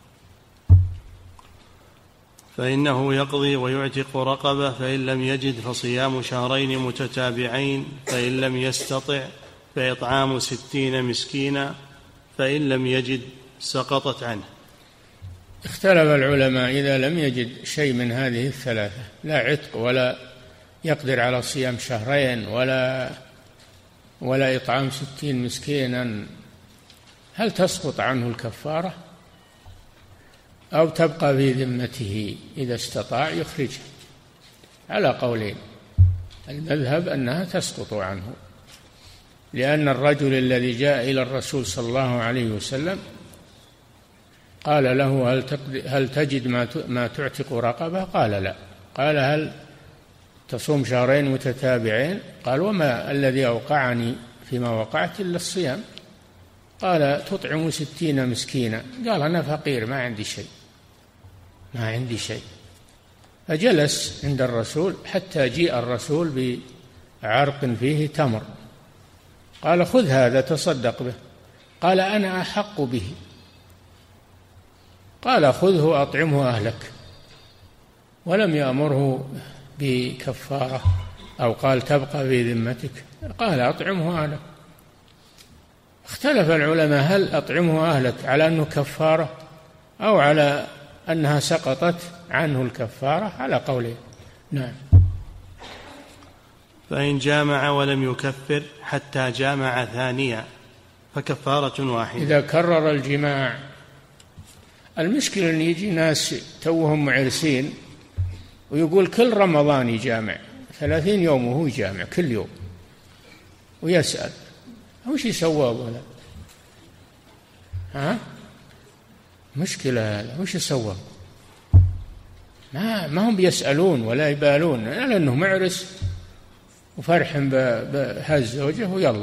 Speaker 2: فإنه يقضي ويعتق رقبة، فإن لم يجد فصيام شهرين متتابعين، فإن لم يستطع فإطعام ستين مسكينا، فإن لم يجد سقطت عنه.
Speaker 3: اختلف العلماء إذا لم يجد شيء من هذه الثلاثة، لا عتق ولا يقدر على صيام شهرين ولا ولا إطعام ستين مسكينا، هل تسقط عنه الكفارة أو تبقى في ذمته؟ إذا استطاع يخرجه على قولين. المذهب أنها تسقط عنه، لأن الرجل الذي جاء إلى الرسول صلى الله عليه وسلم قال له: هل هل تجد ما تعتق رقبة؟ قال: لا. قال: هل تصوم شهرين متتابعين؟ قال: وما الذي أوقعني فيما وقعت إلا الصيام. قال: تطعم ستين مسكينا. قال: أنا فقير ما عندي شيء، ما عندي شيء. فجلس عند الرسول حتى جيء الرسول بعرق فيه تمر. قال: خذ هذا تصدق به. قال: أنا أحق به. قال: خذه أطعمه أهلك. ولم يأمره بكفارة أو قال تبقى في ذمتك، قال: أطعمه أهلك. اختلف العلماء هل أطعمه أهلك على أنه كفارة أو على أنها سقطت عنه الكفارة، على قولين. نعم.
Speaker 2: فإن جامع ولم يكفر حتى جامع ثانيا فكفارة واحدة.
Speaker 3: إذا كرر الجماع، المشكلة أن يجي ناس توهم معرسين ويقول كل رمضان يجامع ثلاثين يوم وهو يجامع كل يوم، ويسأل: وش يسوى ولا ها؟ مشكلة هذا، وش يسوى؟ ما ما هم بيسألون ولا يبالون، لأنه معرس وفرح بهالزوجة ويلا،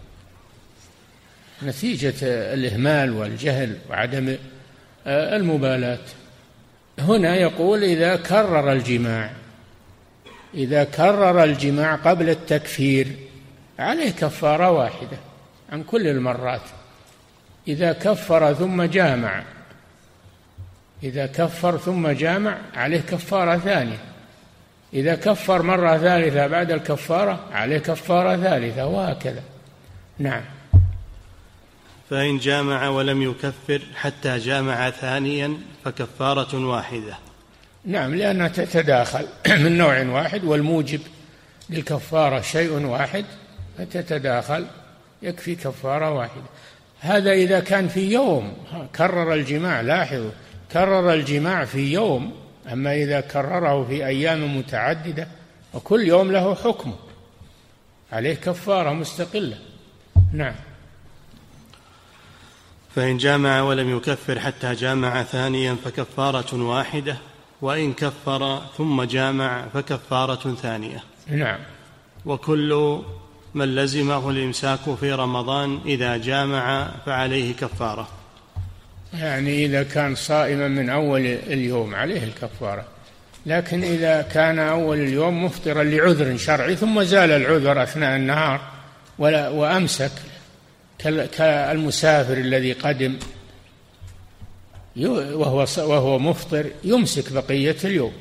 Speaker 3: نتيجة الإهمال والجهل وعدم المبالاة. هنا يقول: إذا كرر الجماع، إذا كرر الجماع قبل التكفير عليه كفارة واحدة عن كل المرات. إذا كفر ثم جامع، إذا كفر ثم جامع عليه كفارة ثانية. إذا كفر مرة ثالثة بعد الكفارة عليه كفارة ثالثة، وهكذا. نعم.
Speaker 2: فإن جامع ولم يكفر حتى جامع ثانيا فكفارة واحدة.
Speaker 3: نعم، لأنها تتداخل من نوع واحد، والموجب للكفارة شيء واحد فتتداخل، يكفي كفارة واحدة. هذا إذا كان في يوم كرر الجماع، لاحظوا كرر الجماع في يوم، أما إذا كرره في أيام متعددة وكل يوم له حكم عليه كفارة مستقلة. نعم.
Speaker 2: فإن جامع ولم يكفر حتى جامع ثانيا فكفارة واحدة، وإن كفر ثم جامع فكفارة ثانية.
Speaker 3: نعم.
Speaker 2: وكل من لزمه الإمساك في رمضان إذا جامع فعليه كفارة.
Speaker 3: يعني إذا كان صائما من أول اليوم عليه الكفارة، لكن إذا كان أول اليوم مفطرا لعذر شرعي ثم زال العذر أثناء النهار ولا وأمسك، كالمسافر الذي قدم وهو وهو مفطر يمسك بقية اليوم،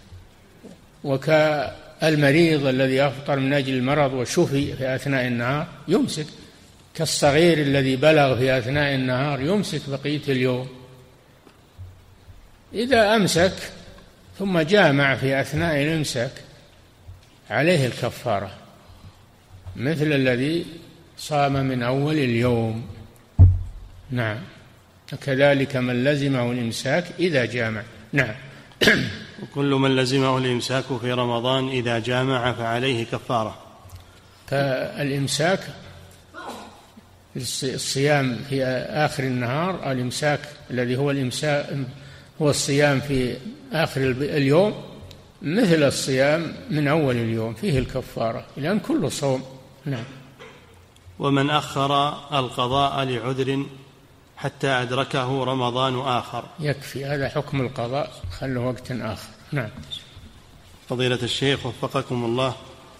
Speaker 3: وكالمريض الذي أفطر من أجل المرض وشفي في أثناء النهار يمسك، كالصغير الذي بلغ في أثناء النهار يمسك بقية اليوم. إذا أمسك ثم جامع في أثناء الإمساك عليه الكفارة مثل الذي صام من أول اليوم. نعم. كذلك من لزمه الإمساك إذا جامع. نعم.
Speaker 2: وكل من لزمه الإمساك في رمضان إذا جامع فعليه كفارة.
Speaker 3: فالإمساك الصيام في آخر النهار، الإمساك الذي هو الإمساك هو الصيام في آخر اليوم مثل الصيام من أول اليوم، فيه الكفارة لأن كله صوم. نعم.
Speaker 2: ومن أخر القضاء لعذر حتى أدركه رمضان آخر
Speaker 3: يكفي، هذا حكم القضاء، خله وقت آخر. نعم.
Speaker 2: فضيلة الشيخ وفقكم الله،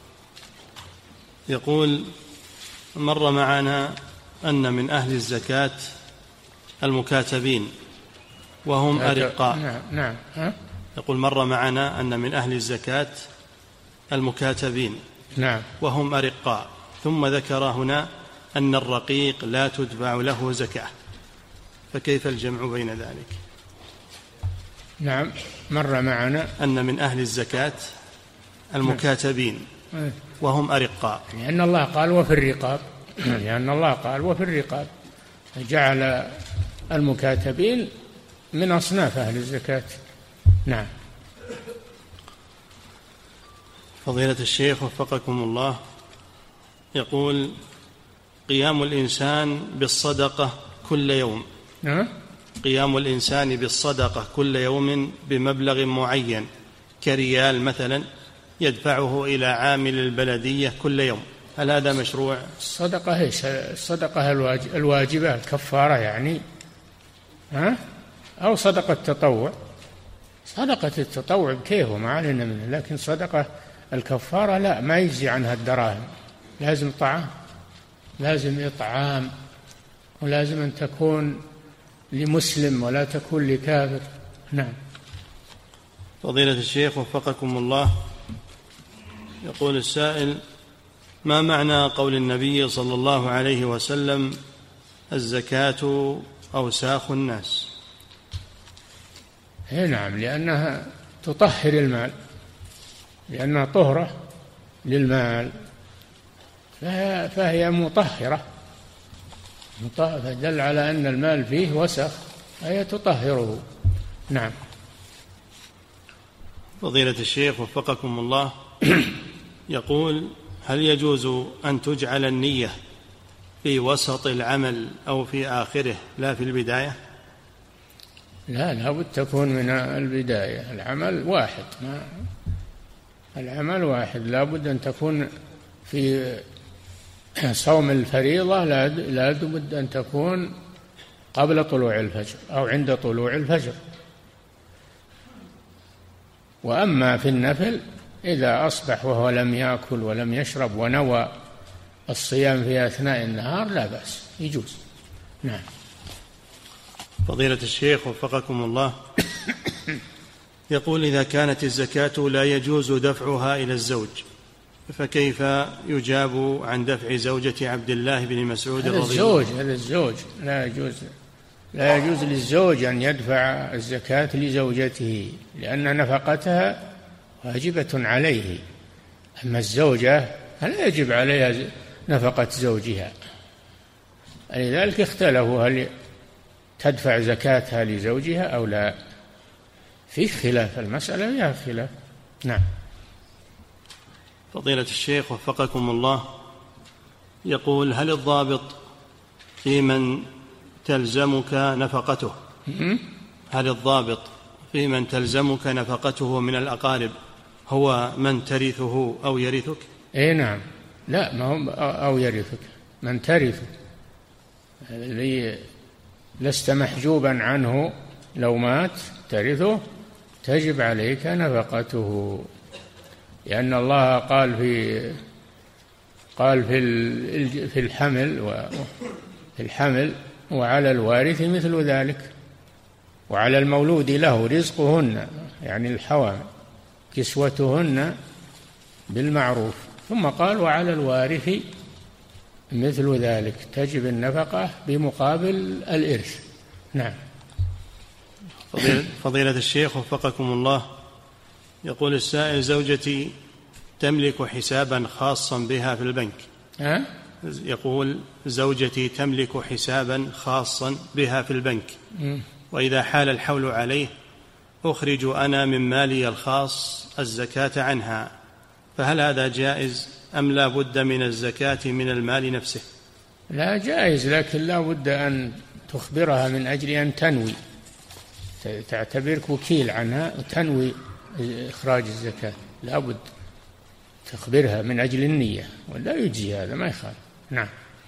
Speaker 2: يقول مر معنا أن من أهل الزكاة المكاتبين وهم أرقاء.
Speaker 3: نعم. نعم. ها؟
Speaker 2: يقول مر معنا أن من أهل الزكاة المكاتبين.
Speaker 3: نعم.
Speaker 2: وهم أرقاء، ثم ذكر هنا أن الرقيق لا تدفع له زكاة، فكيف الجمع بين ذلك؟
Speaker 3: نعم. مر معنا
Speaker 2: أن من أهل الزكاة المكاتبين وهم أرقاء،
Speaker 3: لأن الله قال وفي الرقاب، لأن الله قال وفي الرقاب، جعل المكاتبين من أصناف أهل الزكاة. نعم.
Speaker 2: فضيلة الشيخ وفقكم الله، يقول قيام الإنسان بالصدقة كل يوم.
Speaker 3: نعم.
Speaker 2: قيام الإنسان بالصدقة كل يوم بمبلغ معين كريال مثلا يدفعه إلى عامل البلدية كل يوم، هل هذا مشروع؟
Speaker 3: الصدقة ايش؟ الصدقة الواجبة الكفارة يعني، ها؟ أو صدقة تطوع؟ صدقة التطوع بكيفه ما علينا منه، لكن صدقة الكفارة لا، ما يجزي عنها الدراهم، لازم طعام، لازم إطعام، ولازم أن تكون لمسلم ولا تكون لكافر. نعم.
Speaker 2: فضيلة الشيخ وفقكم الله، يقول السائل ما معنى قول النبي صلى الله عليه وسلم الزكاة أوساخ الناس؟
Speaker 3: نعم، لأنها تطهر المال، لأنها طهرة للمال، فهي مطهرة، فدل على أن المال فيه وسخ فهي تطهره. نعم.
Speaker 2: فضيلة الشيخ وفقكم الله، يقول هل يجوز أن تجعل النية في وسط العمل أو في آخره لا في البداية؟
Speaker 3: لا، لابد تكون من البداية، العمل واحد، ما العمل واحد، لابد أن تكون في صوم الفريضة، لابد أن تكون قبل طلوع الفجر أو عند طلوع الفجر. وأما في النفل إذا أصبح وهو لم يأكل ولم يشرب ونوى الصيام في أثناء النهار لا بأس، يجوز. نعم.
Speaker 2: فضيلة الشيخ وفقكم الله، يقول إذا كانت الزكاة لا يجوز دفعها إلى الزوج فكيف يجاب عن دفع زوجة عبد الله بن مسعود
Speaker 3: رضي الله عنه؟ الزوج هذا الزوج لا يجوز لا يجوز للزوج أن يدفع الزكاة لزوجته لأن نفقتها واجبة عليه، أما الزوجة فلا يجب عليها نفقة زوجها. لذلك اختلفوا هل تدفع زكاتها لزوجها أو لا، في خلاف، المسألة فيها خلاف. نعم.
Speaker 2: فضيلة الشيخ وفقكم الله، يقول: هل الضابط في من تلزمك نفقته هل الضابط في من تلزمك نفقته من الأقارب هو من ترثه أو يرثك؟
Speaker 3: اي نعم، لا ما هم أو يرثك، من ترثه الذي لست محجوبا عنه، لو مات ترثه تجب عليك نفقته، لأن الله قال في قال في في الحمل وفي الحمل وعلى الوارث مثل ذلك، وعلى المولود له رزقهن يعني الحوامل كسوتهن بالمعروف، ثم قال وعلى الوارث مثل ذلك، تجب النفقة بمقابل الإرث. نعم.
Speaker 2: فضيلة الشيخ وفقكم الله، يقول السائل: زوجتي تملك حسابا خاصا بها في البنك.
Speaker 3: ها؟
Speaker 2: يقول: زوجتي تملك حسابا خاصا بها في البنك، وإذا حال الحول عليه أخرج أنا من مالي الخاص الزكاة عنها، فهل هذا جائز أم لا بد من الزكاة من المال نفسه؟
Speaker 3: لا، جائز، لكن لا بد أن تخبرها من أجل أن تنوي، تعتبرك وكيل عنها وتنوي إخراج الزكاة، لا بد تخبرها من أجل النية، ولا يجزي هذا ما يخالف. نعم.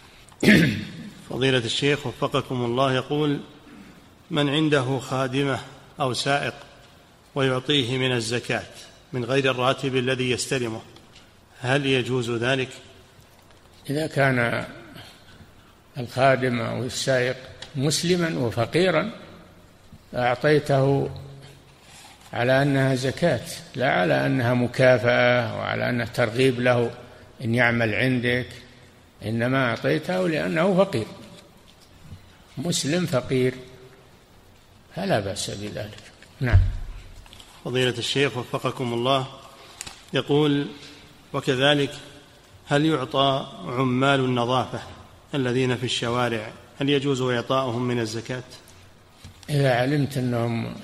Speaker 2: فضيلة الشيخ وفقكم الله، يقول: من عنده خادمة أو سائق ويعطيه من الزكاة من غير الراتب الذي يستلمه، هل يجوز ذلك؟
Speaker 3: إذا كان الخادم أو السائق مسلما وفقيرا أعطيته على أنها زكاة، لا على أنها مكافأة وعلى أنها ترغيب له إن يعمل عندك، إنما أعطيته لأنه فقير، مسلم فقير، فلا بأس بذلك. نعم.
Speaker 2: فضيلة الشيخ وفقكم الله، يقول: وكذلك هل يعطى عمال النظافة الذين في الشوارع، هل يجوز إعطاؤهم من الزكاة؟
Speaker 3: إذا علمت أنهم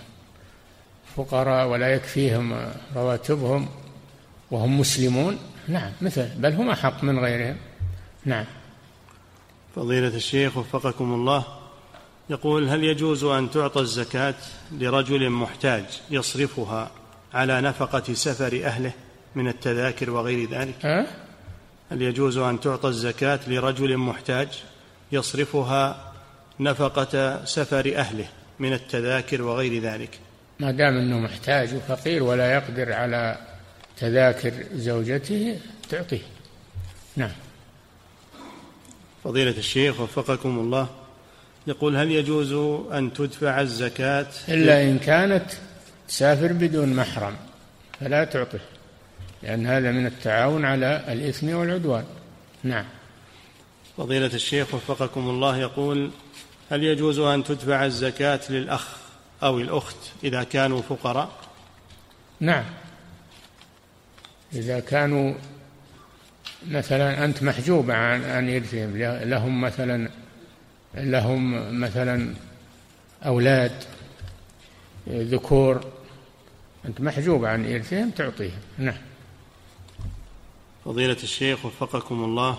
Speaker 3: فقراء ولا يكفيهم رواتبهم وهم مسلمون، نعم، مثل بل هم أحق من غيرهم. نعم.
Speaker 2: فضيلة الشيخ وفقكم الله، يقول: هل يجوز أن تعطى الزكاة لرجل محتاج يصرفها على نفقة سفر أهله من التذاكر وغير ذلك؟
Speaker 3: أه؟
Speaker 2: هل يجوز أن تعطى الزكاة لرجل محتاج يصرفها نفقة سفر أهله من التذاكر وغير ذلك؟
Speaker 3: ما دام أنه محتاج وفقير ولا يقدر على تذاكر زوجته تعطيه. نعم.
Speaker 2: فضيلة الشيخ وفقكم الله، يقول: هل يجوز أن تدفع الزكاة
Speaker 3: إلا إن كانت تسافر بدون محرم فلا تعطيه، لأن هذا من التعاون على الإثم والعدوان. نعم.
Speaker 2: فضيلة الشيخ وفقكم الله، يقول: هل يجوز أن تدفع الزكاة للأخ أو الأخت إذا كانوا فقراء؟
Speaker 3: نعم، إذا كانوا مثلا أنت محجوب عن أن يرثهم، لهم مثلا لهم مثلا أولاد ذكور، أنت محجوب عن إرثهم تعطيهم. نعم.
Speaker 2: فضيلة الشيخ وفقكم الله،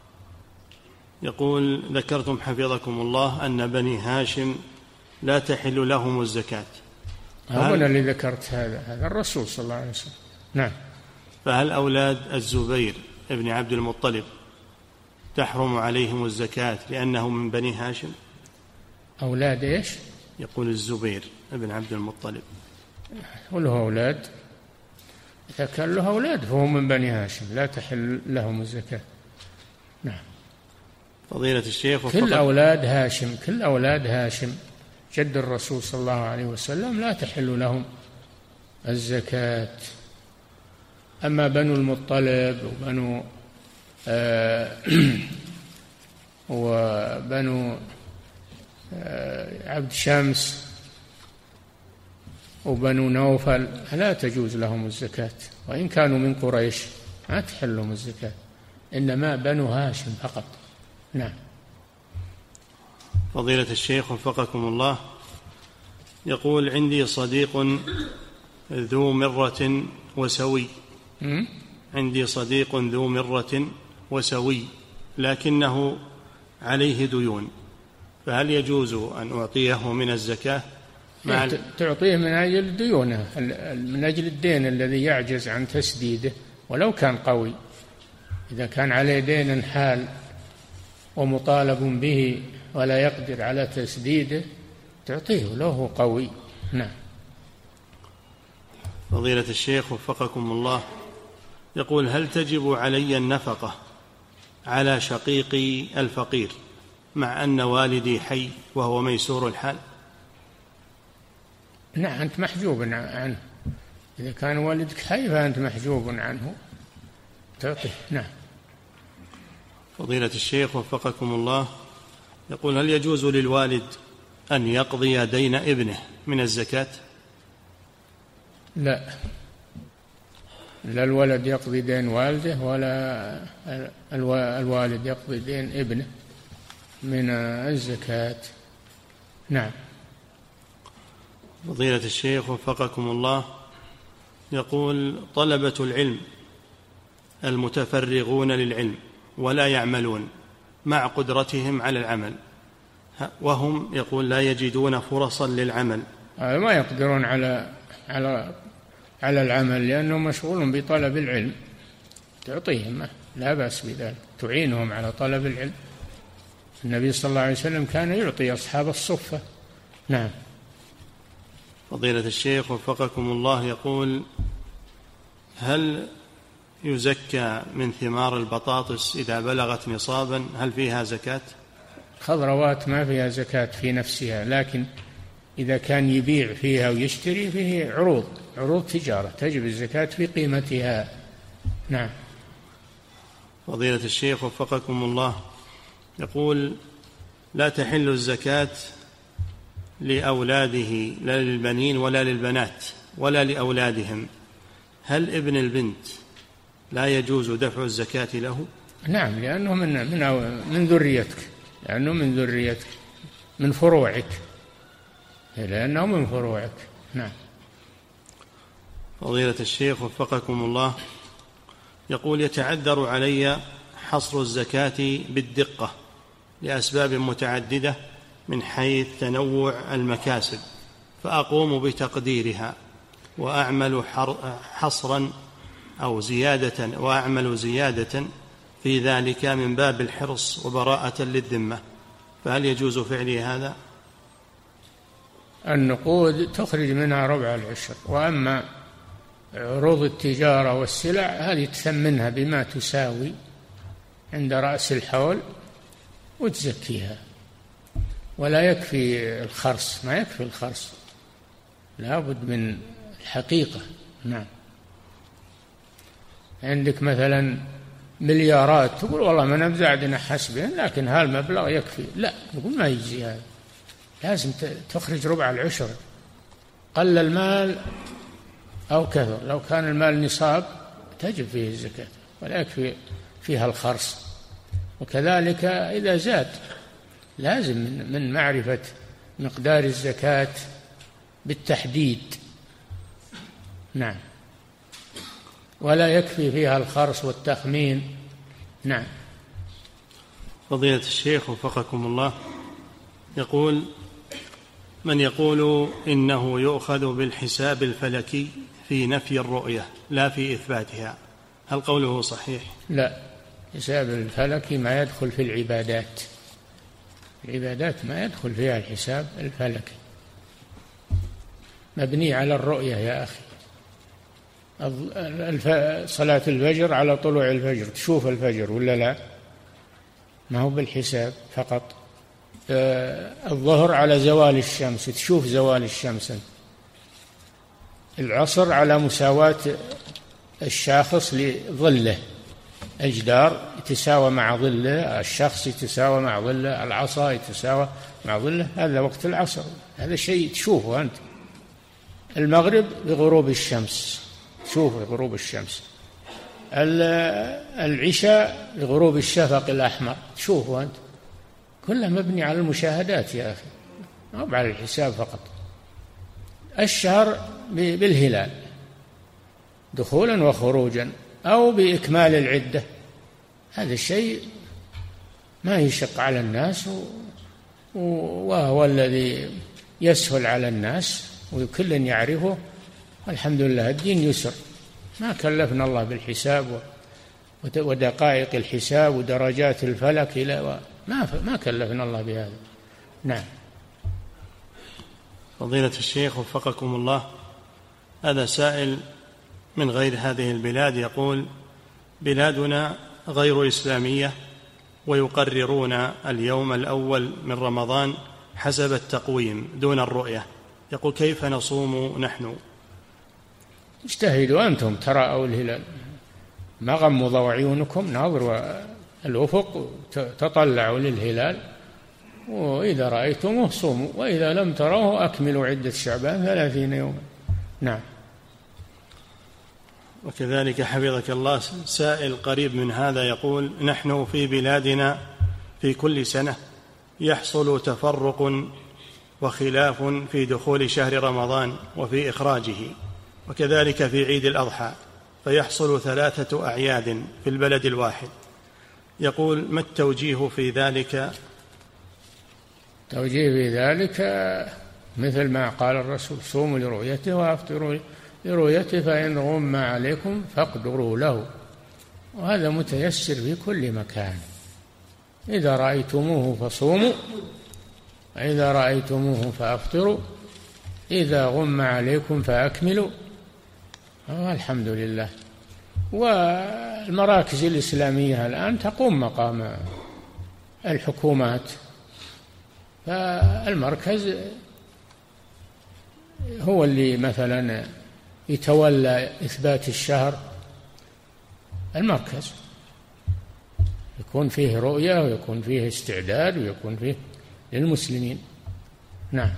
Speaker 2: يقول: ذكرتم حفظكم الله أن بني هاشم لا تحل لهم الزكاة.
Speaker 3: أنا اللي ذكرت هذا هذا الرسول صلى الله عليه وسلم. نعم.
Speaker 2: فهل أولاد الزبير ابن عبد المطلب تحرم عليهم الزكاة لأنهم من بني هاشم؟
Speaker 3: أولاد إيش؟
Speaker 2: يقول الزبير ابن عبد المطلب
Speaker 3: وله أولاد، إذا كان له أولاد فهو من بني هاشم لا تحل لهم الزكاة. نعم.
Speaker 2: فضيلة الشيخ،
Speaker 3: كل أولاد هاشم كل أولاد هاشم جد الرسول صلى الله عليه وسلم لا تحل لهم الزكاة. أما بنو المطلب وبنو آه وبنو آه عبد شمس وبنو نوفل لا تجوز لهم الزكاة، وإن كانوا من قريش ما تحلهم الزكاة، إنما بنو هاشم فقط. نعم.
Speaker 2: فضيلة الشيخ وفقكم الله، يقول: عندي صديق ذو مرة وسوي
Speaker 3: م?
Speaker 2: عندي صديق ذو مرة وسوي لكنه عليه ديون، فهل يجوز أن أعطيه من الزكاة؟
Speaker 3: مع تعطيه من أجل ديونه، من أجل الدين الذي يعجز عن تسديده ولو كان قوي. إذا كان عليه دين حال ومطالب به ولا يقدر على تسديده تعطيه لو هو قوي. نعم.
Speaker 2: فضيلة الشيخ وفقكم الله، يقول: هل تجب علي النفقة على شقيقي الفقير مع أن والدي حي وهو ميسور الحال؟
Speaker 3: نعم، أنت محجوب عنه. إذا كان والدك حي فأنت محجوب عنه، تعطيه. نعم.
Speaker 2: فضيلة الشيخ وفقكم الله، يقول: هل يجوز للوالد أن يقضي دين ابنه من الزكاة؟
Speaker 3: لا، لا الولد يقضي دين والده ولا الوالد يقضي دين ابنه من الزكاة. نعم.
Speaker 2: فضيلة الشيخ وفقكم الله، يقول: طلبة العلم المتفرغون للعلم ولا يعملون مع قدرتهم على العمل، وهم يقول لا يجدون فرصا للعمل،
Speaker 3: ما يقدرون على على على العمل لأنهم مشغولون بطلب العلم، تعطيهم لا بأس بذلك، تعينهم على طلب العلم. النبي صلى الله عليه وسلم كان يعطي أصحاب الصفة. نعم.
Speaker 2: فضيلة الشيخ وفقكم الله، يقول: هل يزكى من ثمار البطاطس إذا بلغت نصابا؟ هل فيها زكاة؟
Speaker 3: خضروات ما فيها زكاة في نفسها، لكن إذا كان يبيع فيها ويشتري فيه عروض عروض تجارة تجب الزكاة في قيمتها. نعم.
Speaker 2: فضيلة الشيخ وفقكم الله، يقول: لا تحل الزكاة لأولاده لا للبنين ولا للبنات ولا لأولادهم، هل ابن البنت لا يجوز دفع الزكاة له؟
Speaker 3: نعم، لأنه من من من ذريتك، لأنه من ذريتك من فروعك، لأنه من فروعك. نعم.
Speaker 2: فضيلة الشيخ وفقكم الله، يقول: يتعذر علي حصر الزكاة بالدقة لأسباب متعددة من حيث تنوع المكاسب، فأقوم بتقديرها وأعمل حصرا أو زيادة وأعمل زيادة في ذلك من باب الحرص وبراءة للذمة، فهل يجوز فعلي هذا؟
Speaker 3: النقود تخرج منها ربع العشر، وأما عروض التجارة والسلع هذه تثمنها بما تساوي عند رأس الحول وتزكيها، ولا يكفي الخرص، ما يكفي الخرص، لا بد من الحقيقة. نعم. عندك مثلا مليارات تقول والله ما نبزعدنا حسبين لكن هالمبلغ يكفي، لا، نقول ما يجزي هذا، لازم تخرج ربع العشر، قل المال أو كثر، لو كان المال نصاب تجب فيه الزكاة ولا يكفي فيها الخرص. وكذلك إذا زاد لازم من معرفة مقدار الزكاة بالتحديد. نعم. ولا يكفي فيها الخرص والتخمين. نعم.
Speaker 2: فضيلة الشيخ وفقكم الله، يقول: من يقول إنه يؤخذ بالحساب الفلكي في نفي الرؤية لا في إثباتها، هل قوله صحيح؟
Speaker 3: لا، الحساب الفلكي ما يدخل في العبادات، العبادات ما يدخل فيها الحساب الفلكي، مبني على الرؤية يا أخي. صلاة الفجر على طلوع الفجر، تشوف الفجر ولا لا؟ ما هو بالحساب فقط. الظهر على زوال الشمس، تشوف زوال الشمس. العصر على مساواة الشاخص لظله، الجدار يتساوى مع ظله، الشخص يتساوى مع ظله، العصا يتساوى مع ظله، هذا وقت العصر، هذا شيء تشوفه أنت. المغرب بغروب الشمس، تشوف غروب الشمس. العشاء بغروب الشفق الأحمر، تشوفه أنت. كله مبني على المشاهدات يا أخي، مو على الحساب فقط. الشهر بالهلال دخولا وخروجا أو بإكمال العدة، هذا الشيء ما يشق على الناس، وهو الذي يسهل على الناس وكل يعرفه. الحمد لله الدين يسر، ما كلفنا الله بالحساب ودقائق الحساب ودرجات الفلك إلى ما ما كلفنا الله بهذا. نعم.
Speaker 2: فضيلة الشيخ وفقكم الله، هذا سائل من غير هذه البلاد يقول: بلادنا غير إسلامية ويقررون اليوم الأول من رمضان حسب التقويم دون الرؤية، يقول كيف نصوم نحن؟
Speaker 3: اجتهدوا أنتم تراءوا الهلال، ما غمضوا عيونكم، ناظروا الأفق تطلعوا للهلال، وإذا رأيتموه صوموا، وإذا لم تروه أكملوا عدة شعبان ثلاثين يوما. نعم.
Speaker 2: وكذلك حفظك الله سائل قريب من هذا يقول: نحن في بلادنا في كل سنة يحصل تفرق وخلاف في دخول شهر رمضان وفي إخراجه، وكذلك في عيد الأضحى، فيحصل ثلاثة أعياد في البلد الواحد. يقول: ما التوجيه في ذلك؟
Speaker 3: توجيه في ذلك مثل ما قال الرسول: صوموا لرؤيته وافطروا لرؤيته، فإن غم عليكم فاقدروا له. وهذا متيسر في كل مكان، إذا رأيتموه فصوموا، إذا رأيتموه فافطروا، إذا غم عليكم فأكملوا. الحمد لله. والمراكز الإسلامية الآن تقوم مقام الحكومات، فالمركز هو اللي مثلا يتولى إثبات الشهر، المركز يكون فيه رؤية ويكون فيه استعداد ويكون فيه للمسلمين. نعم.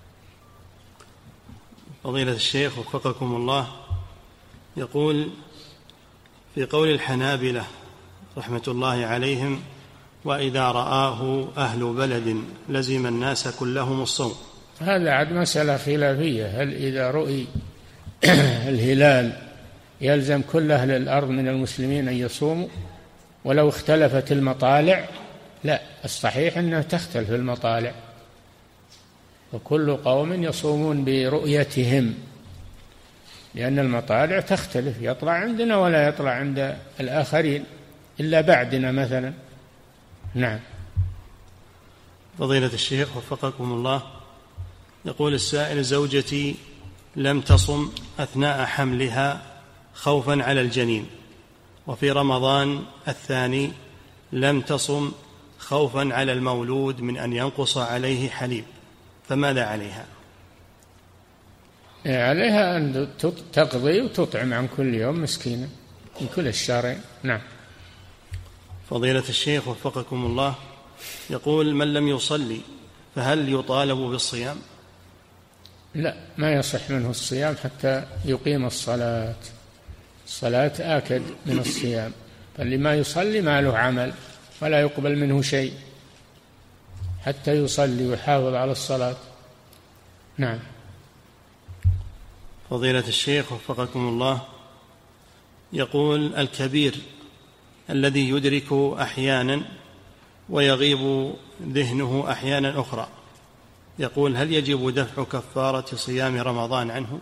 Speaker 2: فضيلة الشيخ وفقكم الله، يقول: في قول الحنابلة رحمة الله عليهم: وإذا رآه أهل بلد لزم الناس كلهم الصوم،
Speaker 3: هذا عاد مسألة خلافية، هل إذا رؤي الهلال يلزم كل أهل الأرض من المسلمين أن يصوموا ولو اختلفت المطالع؟ لا، الصحيح أنها تختلف المطالع، وكل قوم يصومون برؤيتهم، لأن المطالع تختلف، يطلع عندنا ولا يطلع عند الآخرين إلا بعدنا مثلا. نعم.
Speaker 2: فضيلة الشيخ وفقكم الله، يقول السائل: زوجتي لم تصم أثناء حملها خوفا على الجنين، وفي رمضان الثاني لم تصم خوفا على المولود من أن ينقص عليه حليب، فماذا عليها؟
Speaker 3: عليها أن تقضي وتطعم عن كل يوم مسكينا من كل الشهرين. نعم.
Speaker 2: فضيلة الشيخ وفقكم الله، يقول: من لم يصلي فهل يطالب بالصيام؟
Speaker 3: لا، ما يصح منه الصيام حتى يقيم الصلاة، الصلاة آكد من الصيام، فاللي ما يصلي ما له عمل ولا يقبل منه شيء حتى يصلي ويحافظ على الصلاة. نعم.
Speaker 2: فضيلة الشيخ وفقكم الله، يقول: الكبير الذي يدرك أحيانا ويغيب ذهنه أحيانا أخرى، يقول: هل يجب دفع كفارة صيام رمضان عنه؟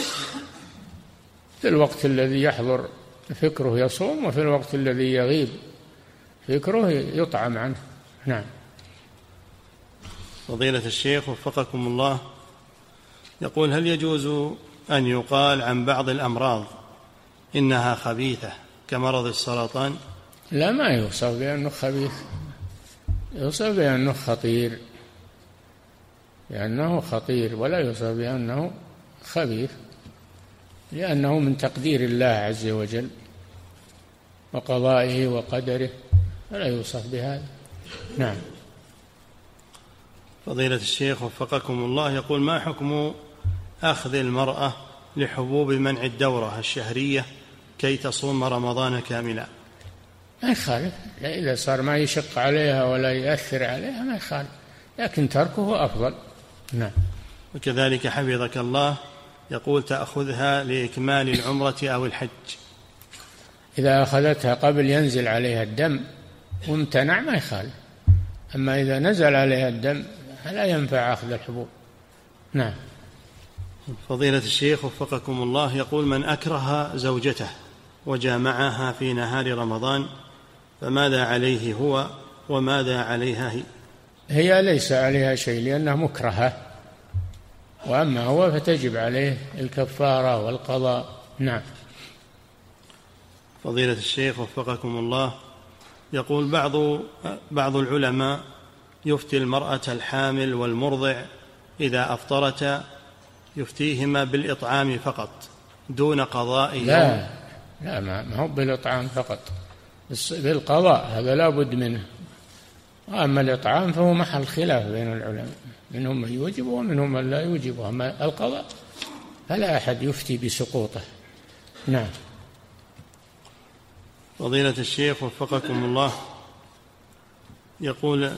Speaker 3: في الوقت الذي يحضر فكره يصوم، وفي الوقت الذي يغيب فكره يطعم عنه. نعم.
Speaker 2: فضيلة الشيخ وفقكم الله، يقول: هل يجوز أن يقال عن بعض الأمراض إنها خبيثة كمرض السرطان؟
Speaker 3: لا، ما يوصف بأنه خبيث، يوصف بأنه خطير، لأنه خطير، ولا يوصف بأنه خبيث. لأنه من تقدير الله عز وجل وقضائه وقدره، فلا يوصف بهذا. نعم.
Speaker 2: فضيلة الشيخ وفقكم الله، يقول: ما حكم أخذ المرأة لحبوب منع الدورة الشهرية كي تصوم رمضان كاملا؟
Speaker 3: ما يخالف، إذا صار ما يشق عليها ولا يؤثر عليها ما يخالف، لكن تركه أفضل. نعم.
Speaker 2: وكذلك حفظك الله، يقول: تأخذها لإكمال العمرة أو الحج.
Speaker 3: إذا أخذتها قبل ينزل عليها الدم وامتنع ما يخالف، أما إذا نزل عليها الدم فلا ينفع أخذ الحبوب. نعم.
Speaker 2: فضيلة الشيخ وفقكم الله، يقول: من أكره زوجته وجامعها في نهار رمضان فماذا عليه هو وماذا عليها هي؟
Speaker 3: هي ليس عليها شيء لأنها مكرهة، وأما هو فتجب عليه الكفارة والقضاء. نعم.
Speaker 2: فضيلة الشيخ وفقكم الله، يقول: بعض بعض العلماء يفتي المرأة الحامل والمرضع إذا أفطرتا يفتيهما بالإطعام فقط دون قضاء يوم.
Speaker 3: لا لا ما هو بالإطعام فقط، بالقضاء هذا لا بد منه. وأما الإطعام فهو محل خلاف بين العلماء، منهم من يوجب ومنهم من لا يوجب، أما القضاء فلا أحد يفتي بسقوطه. نعم.
Speaker 2: فضيلة الشيخ وفقكم الله، يقول: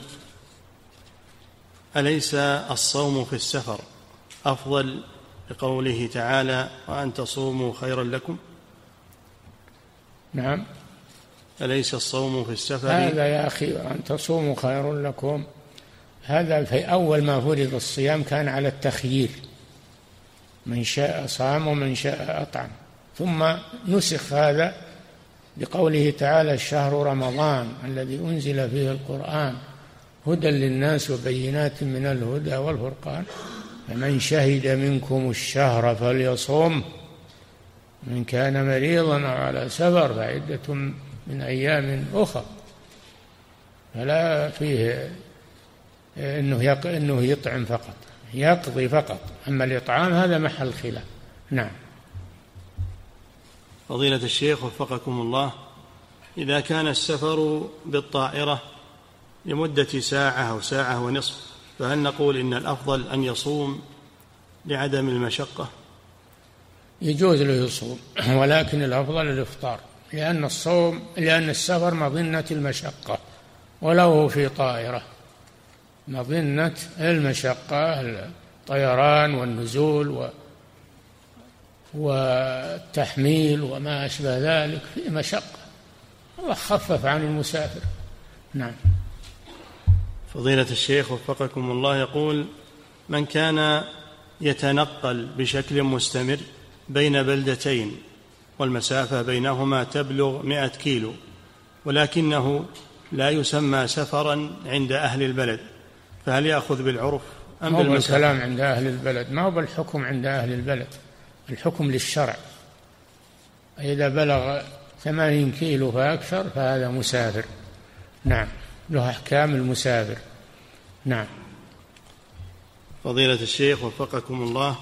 Speaker 2: أليس الصوم في السفر أفضل لقوله تعالى: وأن تصوموا خيرا لكم؟
Speaker 3: نعم.
Speaker 2: أليس الصوم في السفر؟
Speaker 3: هذا يا أخي أن تصوموا خير لكم، هذا في أول ما فرض الصيام كان على التخيير، من شاء صام ومن شاء أطعم، ثم نسخ هذا بقوله تعالى: الشهر رمضان الذي أنزل فيه القرآن هدى للناس وبينات من الهدى والفرقان فمن شهد منكم الشهر فليصم من كان مريضا أو على سفر فعدة من أيام أخر. فلا فيه إنه إنه يطعم فقط، يقضي فقط، أما الإطعام هذا محل خلاف. نعم.
Speaker 2: فضيلة الشيخ وفقكم الله، إذا كان السفر بالطائرة لمدة ساعة أو ساعة ونصف فهل نقول إن الأفضل أن يصوم لعدم المشقة؟
Speaker 3: يجوز له يصوم، ولكن الأفضل الإفطار، لأن الصوم لأن السفر مظنة المشقة، ولو في طائرة مظنة المشقة، الطيران والنزول و والتحميل وما أشبه ذلك في مشقة، الله خفف عن المسافر. نعم.
Speaker 2: فضيلة الشيخ وفقكم الله، يقول: من كان يتنقل بشكل مستمر بين بلدتين والمسافة بينهما تبلغ مئة كيلو ولكنه لا يسمى سفرا عند أهل البلد، فهل يأخذ بالعرف أم بالمسافة؟
Speaker 3: ما هو بالكلام عند أهل البلد، ما هو بالحكم عند أهل البلد، الحكم للشرع. إذا بلغ ثمانين كيلو فأكثر فهذا مسافر. نعم، له أحكام المسافر. نعم.
Speaker 2: فضيلة الشيخ وفقكم الله،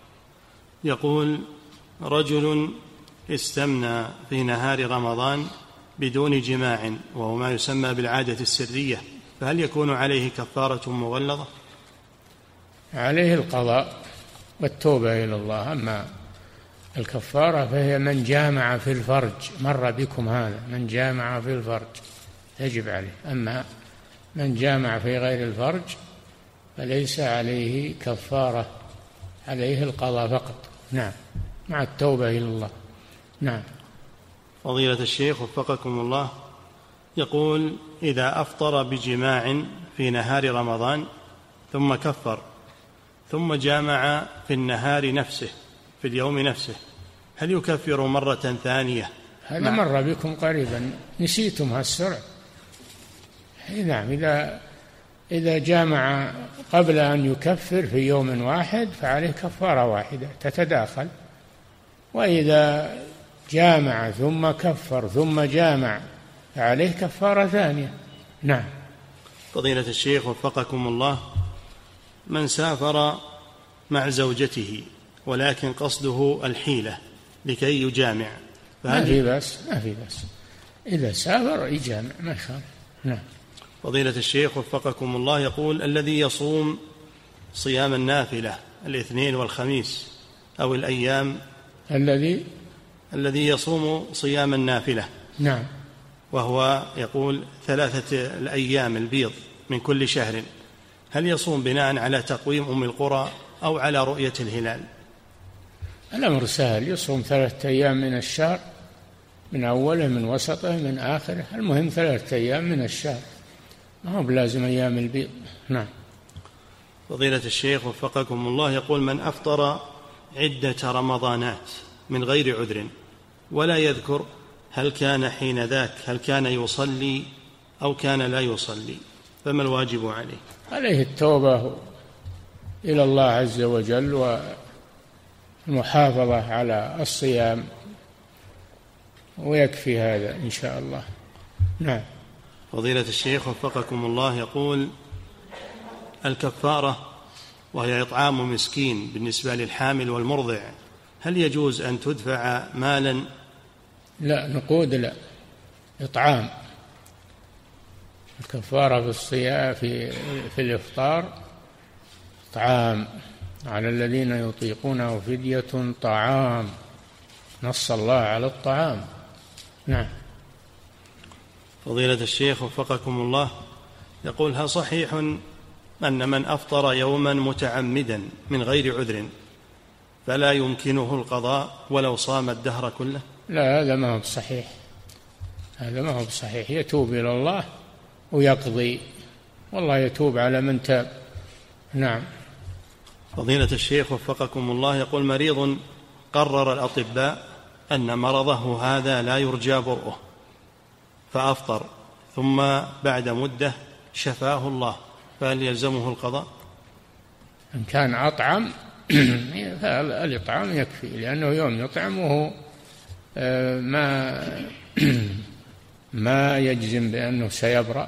Speaker 2: يقول: رجل استمنى في نهار رمضان بدون جماع وهو ما يسمى بالعادة السرية، فهل يكون عليه كفارة مغلظة؟
Speaker 3: عليه القضاء والتوبة إلى الله، أما الكفارة فهي من جامع في الفرج، مر بكم هذا، من جامع في الفرج يجب عليه، أما من جامع في غير الفرج فليس عليه كفارة، عليه القضاء فقط. نعم، مع التوبة إلى الله. نعم.
Speaker 2: فضيلة الشيخ وفقكم الله، يقول: إذا أفطر بجماع في نهار رمضان ثم كفر ثم جامع في النهار نفسه في اليوم نفسه، هل يكفر مرة ثانية؟
Speaker 3: هذا مر بكم قريبا، نسيتم هالسرعة. نعم، إذا إذا جامع قبل أن يكفر في يوم واحد فعليه كفارة واحدة تتداخل، وإذا جامع ثم كفر ثم جامع فعليه كفارة ثانية. نعم.
Speaker 2: فضيلة الشيخ وفقكم الله، من سافر مع زوجته ولكن قصده الحيلة لكي يجامع.
Speaker 3: ما في بس ما في بس إذا سافر يجامع ما يخالف. نعم.
Speaker 2: فضيلة الشيخ وفقكم الله يقول: الذي يصوم صيام النافلة الاثنين والخميس أو الأيام
Speaker 3: الذي
Speaker 2: الذي يصوم صيام النافلة،
Speaker 3: نعم،
Speaker 2: وهو يقول ثلاثة الأيام البيض من كل شهر، هل يصوم بناء على تقويم أم القرى أو على رؤية الهلال؟
Speaker 3: الأمر سهل، يصوم ثلاثة أيام من الشهر، من أوله من وسطه من آخره، المهم ثلاثة أيام من الشهر، ما هو بلازم أيام البيض. نعم.
Speaker 2: فضيلة الشيخ وفقكم الله يقول: من أفطر عدة رمضانات من غير عذر ولا يذكر هل كان حين ذاك هل كان يصلي أو كان لا يصلي، فما الواجب عليه؟
Speaker 3: عليه التوبة إلى الله عز وجل والمحافظة على الصيام، ويكفي هذا إن شاء الله. نعم.
Speaker 2: فضيلة الشيخ وفقكم الله يقول: الكفارة وهي إطعام مسكين بالنسبة للحامل والمرضع، هل يجوز أن تدفع مالا؟
Speaker 3: لا، نقود لا، إطعام. الكفارة في الصيام في في الإفطار طعام، على الذين يطيقونه فدية طعام، نص الله على الطعام. نعم.
Speaker 2: فضيلة الشيخ وفقكم الله يقول: هل صحيح أن من أفطر يوما متعمدا من غير عذر فلا يمكنه القضاء ولو صام الدهر كله؟
Speaker 3: لا، هذا ما هو بصحيح، هذا ما هو بصحيح، يتوب إلى الله ويقضي، والله يتوب على من تاب. نعم.
Speaker 2: فضيلة الشيخ وفقكم الله يقول: مريض قرر الأطباء أن مرضه هذا لا يرجى برؤه فأفطر، ثم بعد مدة شفاه الله، فهل يلزمه القضاء؟
Speaker 3: إن كان أطعم فالإطعام يكفي، لأنه يوم يطعمه ما ما يجزم بأنه سيبرأ،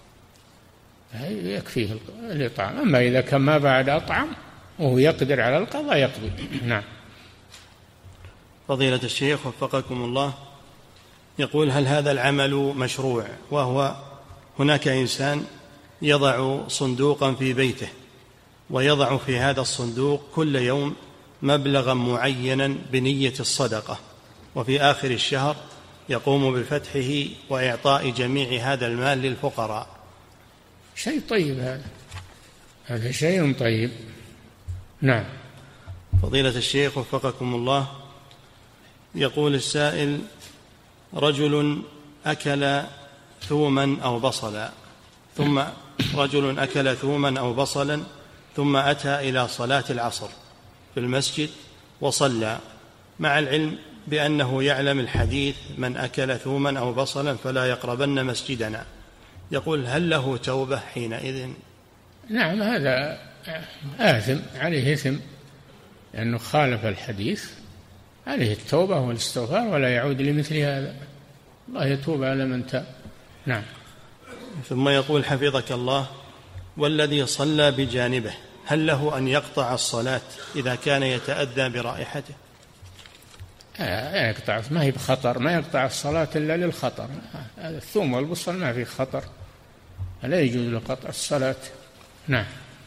Speaker 3: يكفيه الإطعام. أما إذا كان ما بعد أطعم وهو يقدر على القضاء يقضي. نعم.
Speaker 2: فضيلة الشيخ وفقكم الله يقول: هل هذا العمل مشروع؟ وهو هناك إنسان يضع صندوقا في بيته ويضع في هذا الصندوق كل يوم مبلغا معينا بنية الصدقة، وفي آخر الشهر يقوم بفتحه وإعطاء جميع هذا المال للفقراء.
Speaker 3: شيء طيب هذا، هذا شيء طيب. نعم.
Speaker 2: فضيلة الشيخ وفقكم الله يقول السائل: رجل أكل ثوما أو بصلا ثم رجل أكل ثوما أو بصلا ثم أتى إلى صلاة العصر في المسجد وصلى، مع العلم بأنه يعلم الحديث: من أكل ثوما أو بصلا فلا يقربن مسجدنا، يقول: هل له توبة حينئذ؟
Speaker 3: نعم، هذا آثم، عليه إثم لأنه خالف الحديث، عليه التوبة والاستغفار ولا يعود لمثل هذا، الله يتوب على من تاب. نعم.
Speaker 2: ثم يقول حفظك الله: والذي صلى بجانبه هل له أن يقطع الصلاة إذا كان يتأذى برائحته؟
Speaker 3: آه يقطع، ما هي بخطر، ما يقطع الصلاة إلا للخطر، هذا الثوم والبصل ما في خطر، لا يجوز له قطع الصلاة. نعم.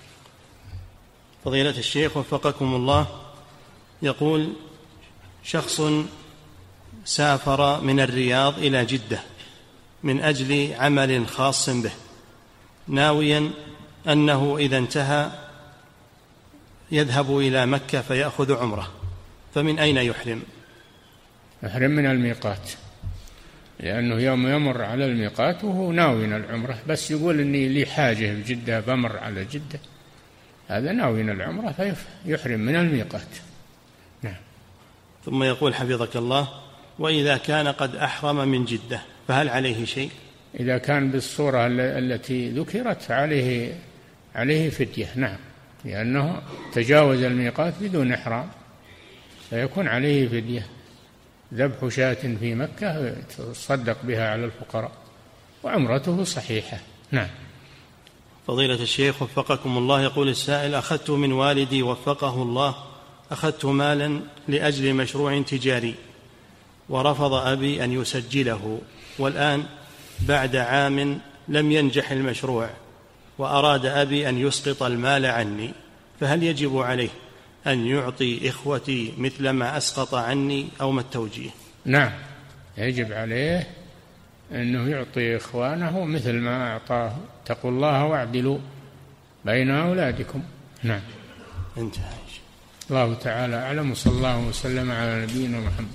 Speaker 2: فضيلة الشيخ وفقكم الله يقول: شخص سافر من الرياض إلى جدة من أجل عمل خاص به، ناويا أنه إذا انتهى يذهب إلى مكة فيأخذ عمره، فمن أين يحرم؟
Speaker 3: يحرم من الميقات، لأنه يوم يمر على الميقات وهو ناوي العمرة، بس يقول إني لي حاجة بجدة بمر على جدة، هذا ناوي العمرة فيحرم من الميقات. نعم.
Speaker 2: ثم يقول حفظك الله: وإذا كان قد أحرم من جدة فهل عليه شيء؟
Speaker 3: إذا كان بالصورة التي ذكرت عليه عليه فدية. نعم، لأنه تجاوز الميقات بدون إحرام، فيكون عليه فدية، ذبح شاة في مكة تصدق بها على الفقراء، وعمرته صحيحة. نعم.
Speaker 2: فضيلة الشيخ وفقكم الله يقول السائل: أخذت من والدي وفقه الله أخذت مالا لأجل مشروع تجاري ورفض أبي أن يسجله، والآن بعد عام لم ينجح المشروع وأراد أبي أن يسقط المال عني، فهل يجب عليه أن يعطي إخوتي مثل ما أسقط عني أو ما التوجيه؟
Speaker 3: نعم، يجب عليه أنه يعطي إخوانه مثل ما أعطاه. اتقوا الله واعدلوا بين أولادكم. نعم.
Speaker 2: انتهى.
Speaker 3: الله تعالى أعلم، وصلى الله وسلم على نبينا محمد.